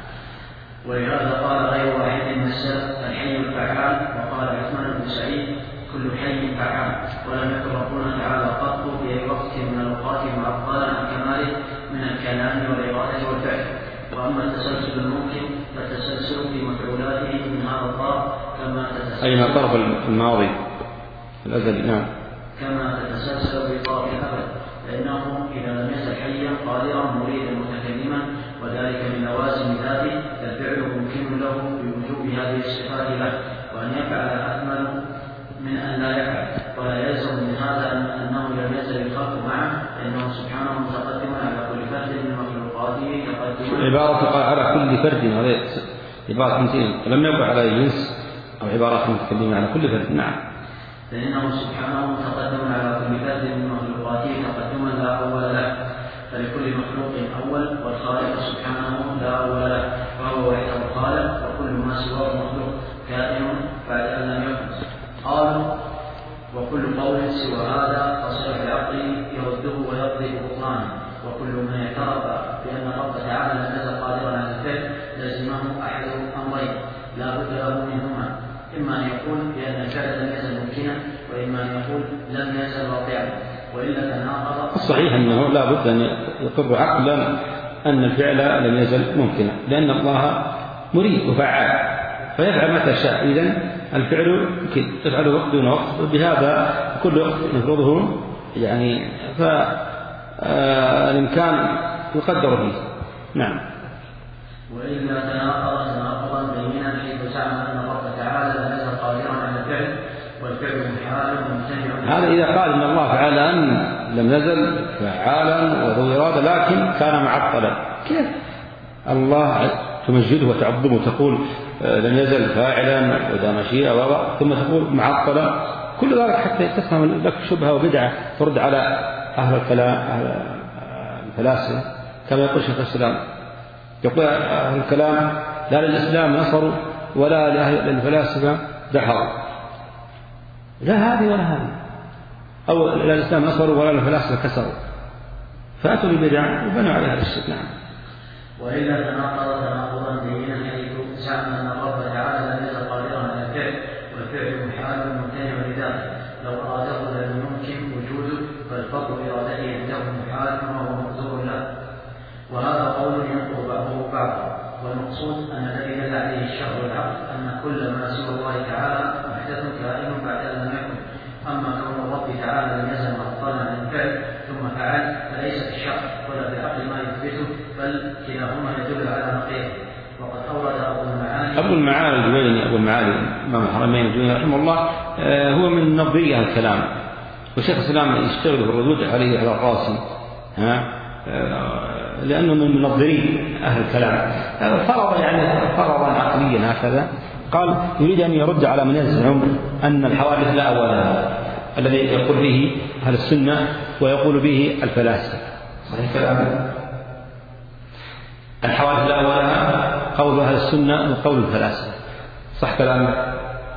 ولهذا قال غير واحد من السلف الحي الفعال، وقال عثمان بن سعيد كل حي فعال، ولم يكن ربنا تعالى قط في وقت من الأوقات معطلا عن كماله من الكلام والإرادة والفعل. وأما التسلسل الممكن فالتسلسل في مفعولاته من هذا الطرف كما تتسلسل أي من الطرف الماضي الأزلي. نعم. كما تتسلسل في طرف الأبد، فإنه إذا لم يزل حيا قادرا مريدا متكلما وذلك من لوازم ذاته، فالفعل ممكن له بوجوب هذه الصفات له، وأن يفعل أكمل من أن لا يفعل. ولا يلزم من هذا أنه لم يزل الخلق معه، فإنه سبحانه متقدم على كل فرد من مخلوقاته تقدما. عبارة على كل فرد، هذه عبارة مثيرة، لم يقع على جنس أو عبارات متكلمة على كل فرد. نعم. فإنه سبحانه متقدم على كل فرد من مخلوقاته تقدما لا أول له، فلكل مخلوق أول، والخالق سبحانه لا أول له، وهو وحده الخالق، وكل ما سواه مخلوق كائن بعد أن لم يكن. قالوا وكل قول سوى هذا فصرف العقل يرده ويقضي بطلانه، وكل من اعترف بأن الرب تعالى لم يزل قادرا على الفعل لزمه أحد أمرين لا بد له منهما، إما أن يقول بأن الفعل لم يزل ممكنا، وإما أن يقول لم يزل واقعا، وإلا تناقض. الصحيح أنه لا بد أن يقر عقلا أن الفعل لم يزل ممكنا، لأن الله مريد وفعال فيفعل متى شاء. إذن الفعل يمكن تفعل وقت دون وقت، وبهذا كل وقت نفرضه يعني فالإمكان يقدر فيه. نعم. وإلا تناقض تناقضا بينا حيث زعم أن الله تعالى لم يزل قادرا على الفعل، والفعل محال ممتنع. هذا إذا قال إن الله فعلا لم يزل فعالا وذو إرادة لكن كان معطلا، كيف الله تمجده وتعظمه وتقول لم يزل فاعلا وذا مشيئة ثم تقول معطلا؟ كل ذلك حتى تفهم لك شبهة وبدعة ترد على أهل الكلام أهل الفلاسفة، كما يقول شيخ الإسلام يقول أهل الكلام لا للإسلام نصروا ولا لأهل الفلاسفة دحروا. لا هذه ولا هذه، أو لا للإسلام نصروا ولا للفلاسفة كسروا، فأتوا ببدع وبنوا عليها الشرك. نعم. وإلا تناقض تناقضا بينا حيث زعم أن الرب تعالى لم يزل قادرا على الفعل، والفعل محال ممتنع لذاته، لو أراده لم يمكن وجوده، فالفضل إرادته عنده محال وهو مقدور له. وهذا قول ينقض بعضه بعضا، والمقصود أن الذي دل عليه الشرع والعقل أن كل ما سوى الله تعالى محدث كائن بعد أن لم يكن. أما كون الرب تعالى لم يزل معطلا عن الفعل ثم فعل فليس في الشرع ولا في العقل ما يثبته، بل كلاهما يدل على نقيضه. وقد أورد أبو المعالي أبو المعالي الجويني أبو المعالي إمام الحرمين الجويني رحمه الله هو من نظرية الكلام، وشيخ الإسلام يشتغل في الردود عليه على الراسي ها لأنه من منظرين أهل الكلام، فرض يعني فرضا عقليا هكذا، قال يريد أن يرد على من يزعم أن الحوادث لا أول لها، الذي يقول به أهل السنة ويقول به الفلاسفة. صحيح كلام؟ الحوادث لا ولها قول أهل السنة وقول الفلاسفة. صح كلامه؟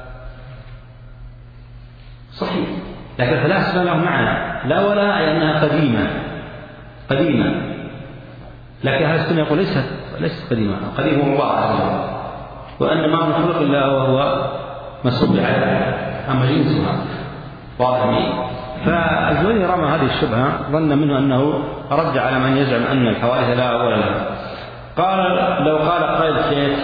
صحيح. لكن الفلاسفة لهم معنى لا ولا أي أنها قديمة قديمة، لكن أهل السنة يقول ليست ليست قديمة، قديم هو الله عز وجل، وأن ما من خلق الله وهو مسؤول عنه أما جنسها. واضح؟ فالجويني رمى هذه الشبهة ظن منه أنه رد على من يزعم أن الحوادث لا أول لها. قال لو قال قائل كيف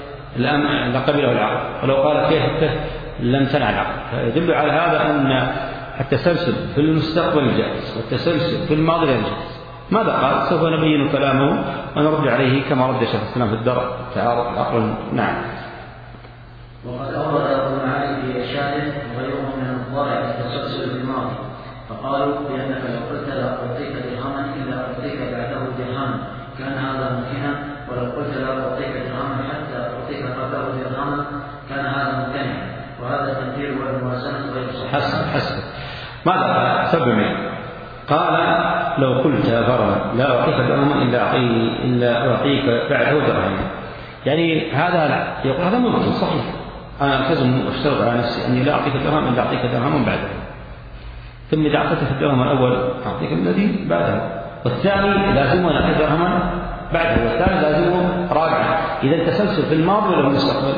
لقبله العقل، ولو قال كيف لم تنع العقل. فيدل على هذا أن التسلسل في المستقبل جائز والتسلسل في الماضي غير جائز. ماذا قال؟ سوف نبين كلامه ونرد عليه كما رد شيخ الإسلام في الدرء تعارض العقل. نعم. وقد أورد ابن علي في إرشاده وغيره من الضرع التسلسل في الماضي، فقالوا بأنك لو قلت لا أعطيك درهما إلا أعطيك بعده درهما كان هذا ممكنا، ولو قلت لا أعطيك درهما حتى أعطيك قبله درهما كان هذا ممكنا، وهذا التنفير والموازنة غير صحيح. حسن حسن. ماذا سبب؟ قال لو قلت فرضا لا أعطيك درهما إلا أعطيك إلا أعطيك بعده درهما، يعني هذا لا يقول هذا ممكن صحيح، أنا ألتزم واشترط على نفسي أني لا أعطيك درهما إلا أعطيك درهما بعده، ثم إذا أعطيتك الدرهم الأول أعطيك الذي بعده، والثاني لازم أن أعطيك درهما بعده، والثالث لازمه رابعا. إذا التسلسل في الماضي ولا المستقبل؟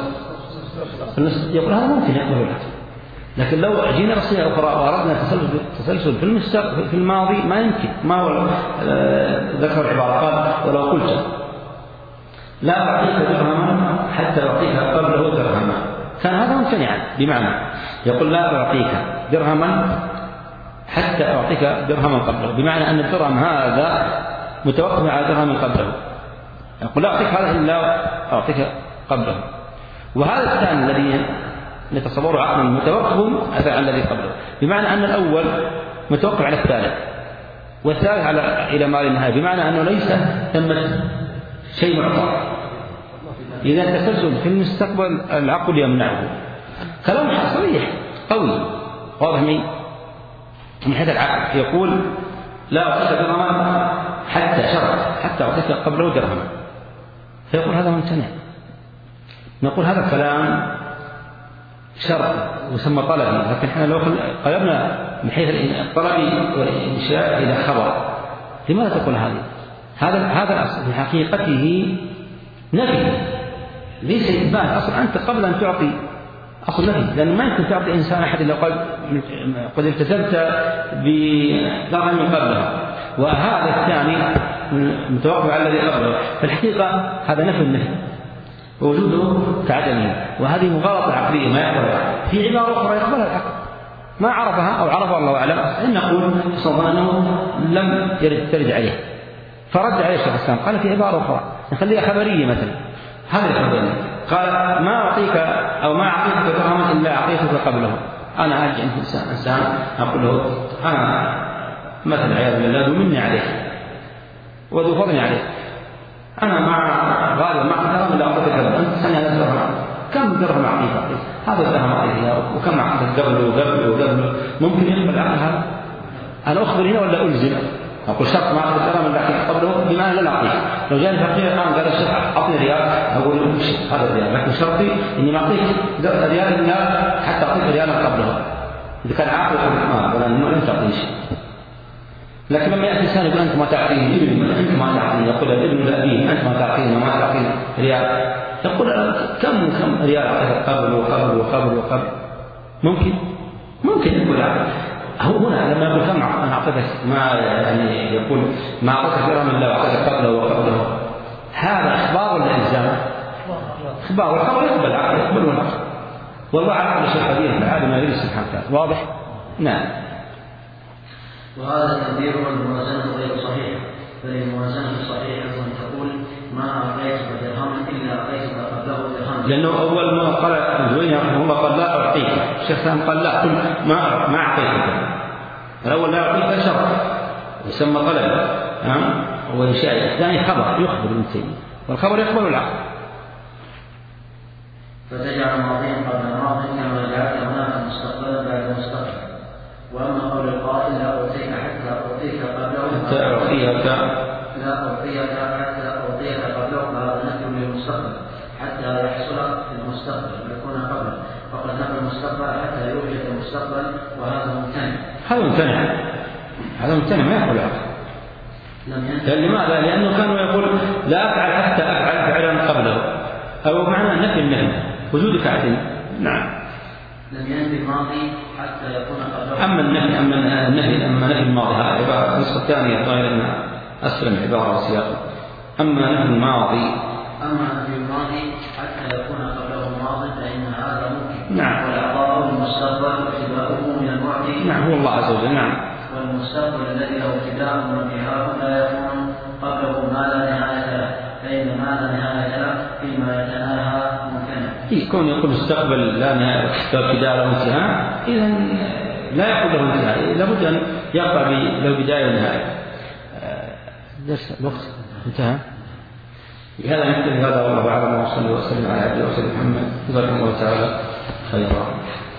يقول هذا ممكن يقبل العقل. لكن لو جينا رصية أخرى وأردنا التسلسل في المستقبل في الماضي ما يمكن. ما هو ذكر العبارة؟ قال ولو قلت لا أعطيك درهما حتى أعطيك قبله درهما كان هذا ممتنعا، بمعنى يقول لا أعطيك درهما حتى أعطيك درهما قبله، بمعنى أن الدرهم هذا متوقف على درهم قبله، يقول لا أعطيك هذا إلا أعطيك قبله. وهذا الثاني الذي نتصوره عقلا متوقف على الذي قبله، بمعنى أن الأول متوقف على الثالث والثالث على إلى ما لا نهاية، بمعنى أنه ليس ثمة شيء معطى. إذا التسلسل في المستقبل العقل يمنعه. كلام صريح قوي واضح من حيث العقل، يقول لا أعطيك درهما حتى شرط حتى أعطيك قبله درهما، فيقول هذا ممتنع. نقول هذا الكلام شرط يسمى طلبي، لكن احنا لو قلبنا من حيث الطلبي والإنشاء إلى خبر، لماذا تقول هذه؟ هذا هذا الأصل في حقيقته نفي ليس إثبات. أصلا أنت قبل أن تعطي أصل نفي، لأنه ما يمكن تعطي إنسان أحد إلا قد قد التزمت بدرهم من قبلها، وهذا الثاني متوقف على الذي قبله، فالحقيقة هذا نفي النفي ووجوده كعدمه، وهذه مغالطة عقلية ما يقبلها. في عبارة أخرى يقبلها العقل ما عرفها أو عرفها الله أعلم، إن نقول صدق أنه لم يرد ترد عليه، فرد عليه الشيخ الإسلام قال في عبارة أخرى نخليها خبرية مثلا، هذا الخبرية قال ما أعطيك أو ما أعطيك درهما إلا أعطيتك قبله. أنا أرجع إنسان إنسان أقول له أنا مثلا عياذ بالله ذو مني عليه وذو فضل عليه، أنا مع غالب مع درهم إلا أعطيك قبله، أنت سنة هذا الدرهم كم درهم أعطيك؟ هذا الدرهم أعطيك وكم أعطيك قبله وقبله وقبله. ممكن يقبل العقل هذا؟ أنا أخبر هنا ولا ألزم؟ أقول شرط ما أعطيك درهم إلا أعطيك قبله، بما لا أعطيك. لو جاني فقير الآن قال الشيخ أعطني ريال أقول هذا الريال، لكن شرطي إني ما أعطيك ريال ريال حتى أعطيك ريالا قبله. إذا كان عاقل ما ولا لم تعطيني شيء. لكن لما يأتي إنسان يقول أنت ما تعطيني ابن، أنت ما تعطيني، يقول الابن لأبيه أنت ما تعطيني وما تعطيني ريال، يقول كم كم ريال أعطيك قبل وقبل وقبل وقبل. ممكن ممكن يقول هو هنا لما يقول كم أنا أعطيك ما يعني يقول ما أعطيك درهم إلا أعطيك قبله وقبله، هذا إخبار ولا إلزام؟ إخبار، والخبر يقبل العقل يقبله العقل، والله على كل شيء قدير العالم ما يريد سبحانه وتعالى. واضح؟ نعم. وهذا التنبيه والموازنة غير صحيحة، بل الموازنة الصحيحة أن تقول ما أعطيتك درهما إلا أعطيتك قبله درهما، لأنه أول ما قال الجويني رحمه الله قال لا أعطيك، الشيخ سام قال لا قل ما ما أعطيتك. الأول لا أعطيك شرط يسمى طلب وإنشاء، الثاني خبر يخبر الإنسان، والخبر يقبل العقل. فتجعل ماضيا قبل ماض كما جعلت هناك مستقبلا بعد مستقبل، حتى أعطيك لا أعطيك حتى أعطيك قبله، فهذا نفي للمستقبل حتى يحصل في المستقبل ويكون قبله، فقد نفى المستقبل حتى يوجد المستقبل، وهذا ممتنع. هذا ممتنع هذا ممتنع ما يقول عقل. لماذا؟ لأنه كانوا يقول لا أفعل حتى أفعل فعلا قبله، أو معنى نفي النهي وجود فعل. نعم. لم ينفي الماضي حتى يكون قبله. أما النهي أما النهي أما نهي الماضي هذا عبارة النسخة الثانية ظاهر أنها أسلم عبارة وسياق. أما نهي الماضي أما نهي الماضي حتى يكون قبله الماضي فإن هذا ممكن. نعم. والعطاء المستقبل وابتداؤه من الماضي. نعم هو الله عز وجل. نعم. والمستقبل الذي له ابتداء وانتهاء لا يكون قبله ما لا نهاية له، فإن ما لا نهاية له فيما يتناهى ممكن. يكون يقول مستقبل لا نهاية ابتداء له انتهاء، إذا لا يقول له انتهاء، لابد أن يقع له بداية ونهاية. درس الوقت انتهى. بهذا نكتفي هذا والله أعلم، وصلى وسلم على عبده ورسوله محمد جزاكم الله تعالى خيرا.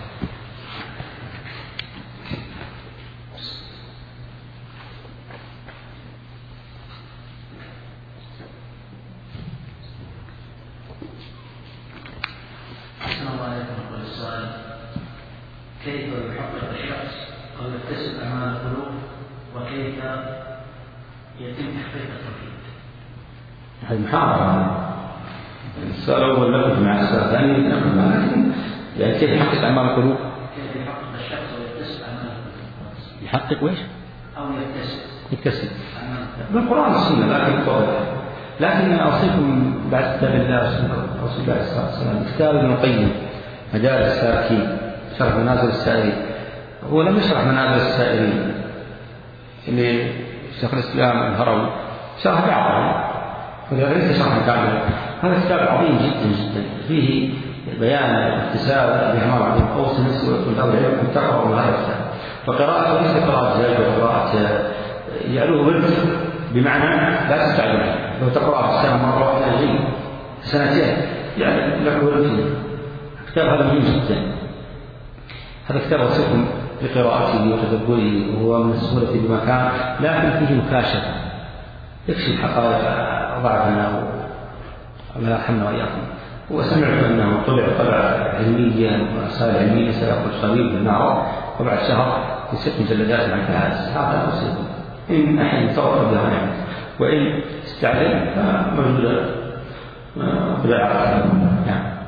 كيف يحقق الشخص أو يكتسب أعمال القلوب، وكيف يتم تحقيق التوحيد؟ هذه محاضرة. السؤال الأول لكم مع السؤال الثاني يعني كيف يحقق أعمال القلوب؟ كيف يحقق الشخص أو يكتسب أعمال القلوب؟ يحقق وإيش؟ أو يكتسب يكتسب بالقرآن والسنة. لكن لكن أوصيكم بعد كتاب الله وسنة رسول الله صلى الله عليه وسلم كتاب ابن القيم مجالس السالكين شرح منازل السائرين. هو لم يشرح منازل السائرين اللي شيخ الإسلام الهروي شرح بعضها وليس شرح كاملا. هذا كتاب عظيم جدا جدا فيه بيان الاكتساب بأعمال عظيم أوصي نفسي والأولى إليكم تقرأوا هذا الكتاب. فقراءته ليس قراءة زاد وقراءة يعلوه ورد، بمعنى لا تستعجل. لو تقرأ في السنة مرة واحدة جيد سنتين يعني لك ورد. كتاب هذا مهم جدا. هذا كتاب أوصيكم بقراءته وتدبره، وهو من السهولة بمكان، لكن فيه مكاشفة يكشف حقائق ضعفنا وما يرحمنا وإياكم. وسمعت أنه طبع طبعة علمية ورسالة علمية سيأخذ قريب في المعرض وبعد شهر في ست مجلدات عن كهاز. هذا أوصيكم إن أحد توقف بها نعمة، وإن استعجل فموجودة بلا عقل. نعم.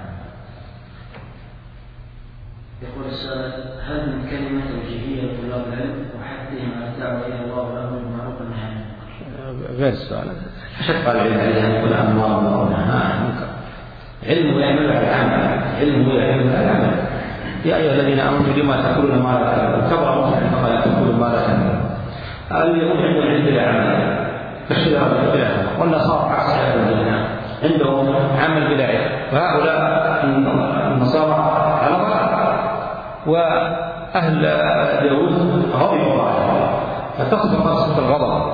يقول السائل: هل من كلمة توجيهية لطلاب العلم وحثهم على الدعوة إلى الله والأمر بالمعروف والنهي عن المنكر؟ غير السؤال. شق العلم عليه أن يقول أمر ونهى عن المنكر. علمه يعمل على العمل، علمه يعمل على العمل. يا أيها الذين آمنوا لما تقولون ما لا تعملون، كبروا فقال تقولون ما لا تعملون. اليهود عندهم علم بلا عمل كالشجرة بلا عمل، والنصارى عكس هذا عندهم عمل بلا علم، وهؤلاء النصارى على ضلال. وأهل اليهود غضبوا عليهم، فتصف قصة الغضب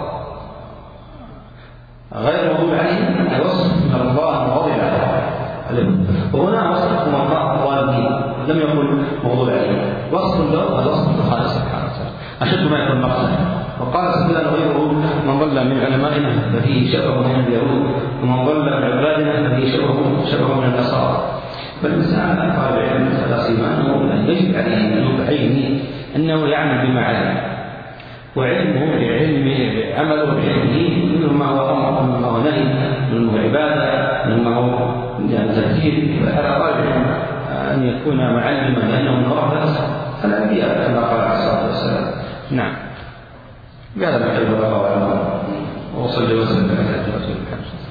غير مغضوب عليهم أن وصف من الله غضب عليهم. وهنا وصف من الله الظالمين لم يقل مغضوب عليهم، وصف له هذا وصف الخالق سبحانه وتعالى أشد ما يكون نقصا. وقال سبحانه غيره: من ضل من علمائنا ففيه شبه من اليهود، ومن ضل من عبادنا ففيه شبه شبه من النصارى. فالإنسان طالب العلم لا سيما أنه يجب عليه أن يبين أنه يعمل بما علم، وعلمه بعلم عمله بعلمه منه ما هو أمر منه ما هو نهي منه ما هو عبادة منه ما هو تذكير. فعلى طالب العلم أن يكون معلما لأنه من ورثة الأنبياء كما قال عليه الصلاة والسلام. نعم. بهذا الكلام الله أعلم، وصلى وسلم على رسول الله.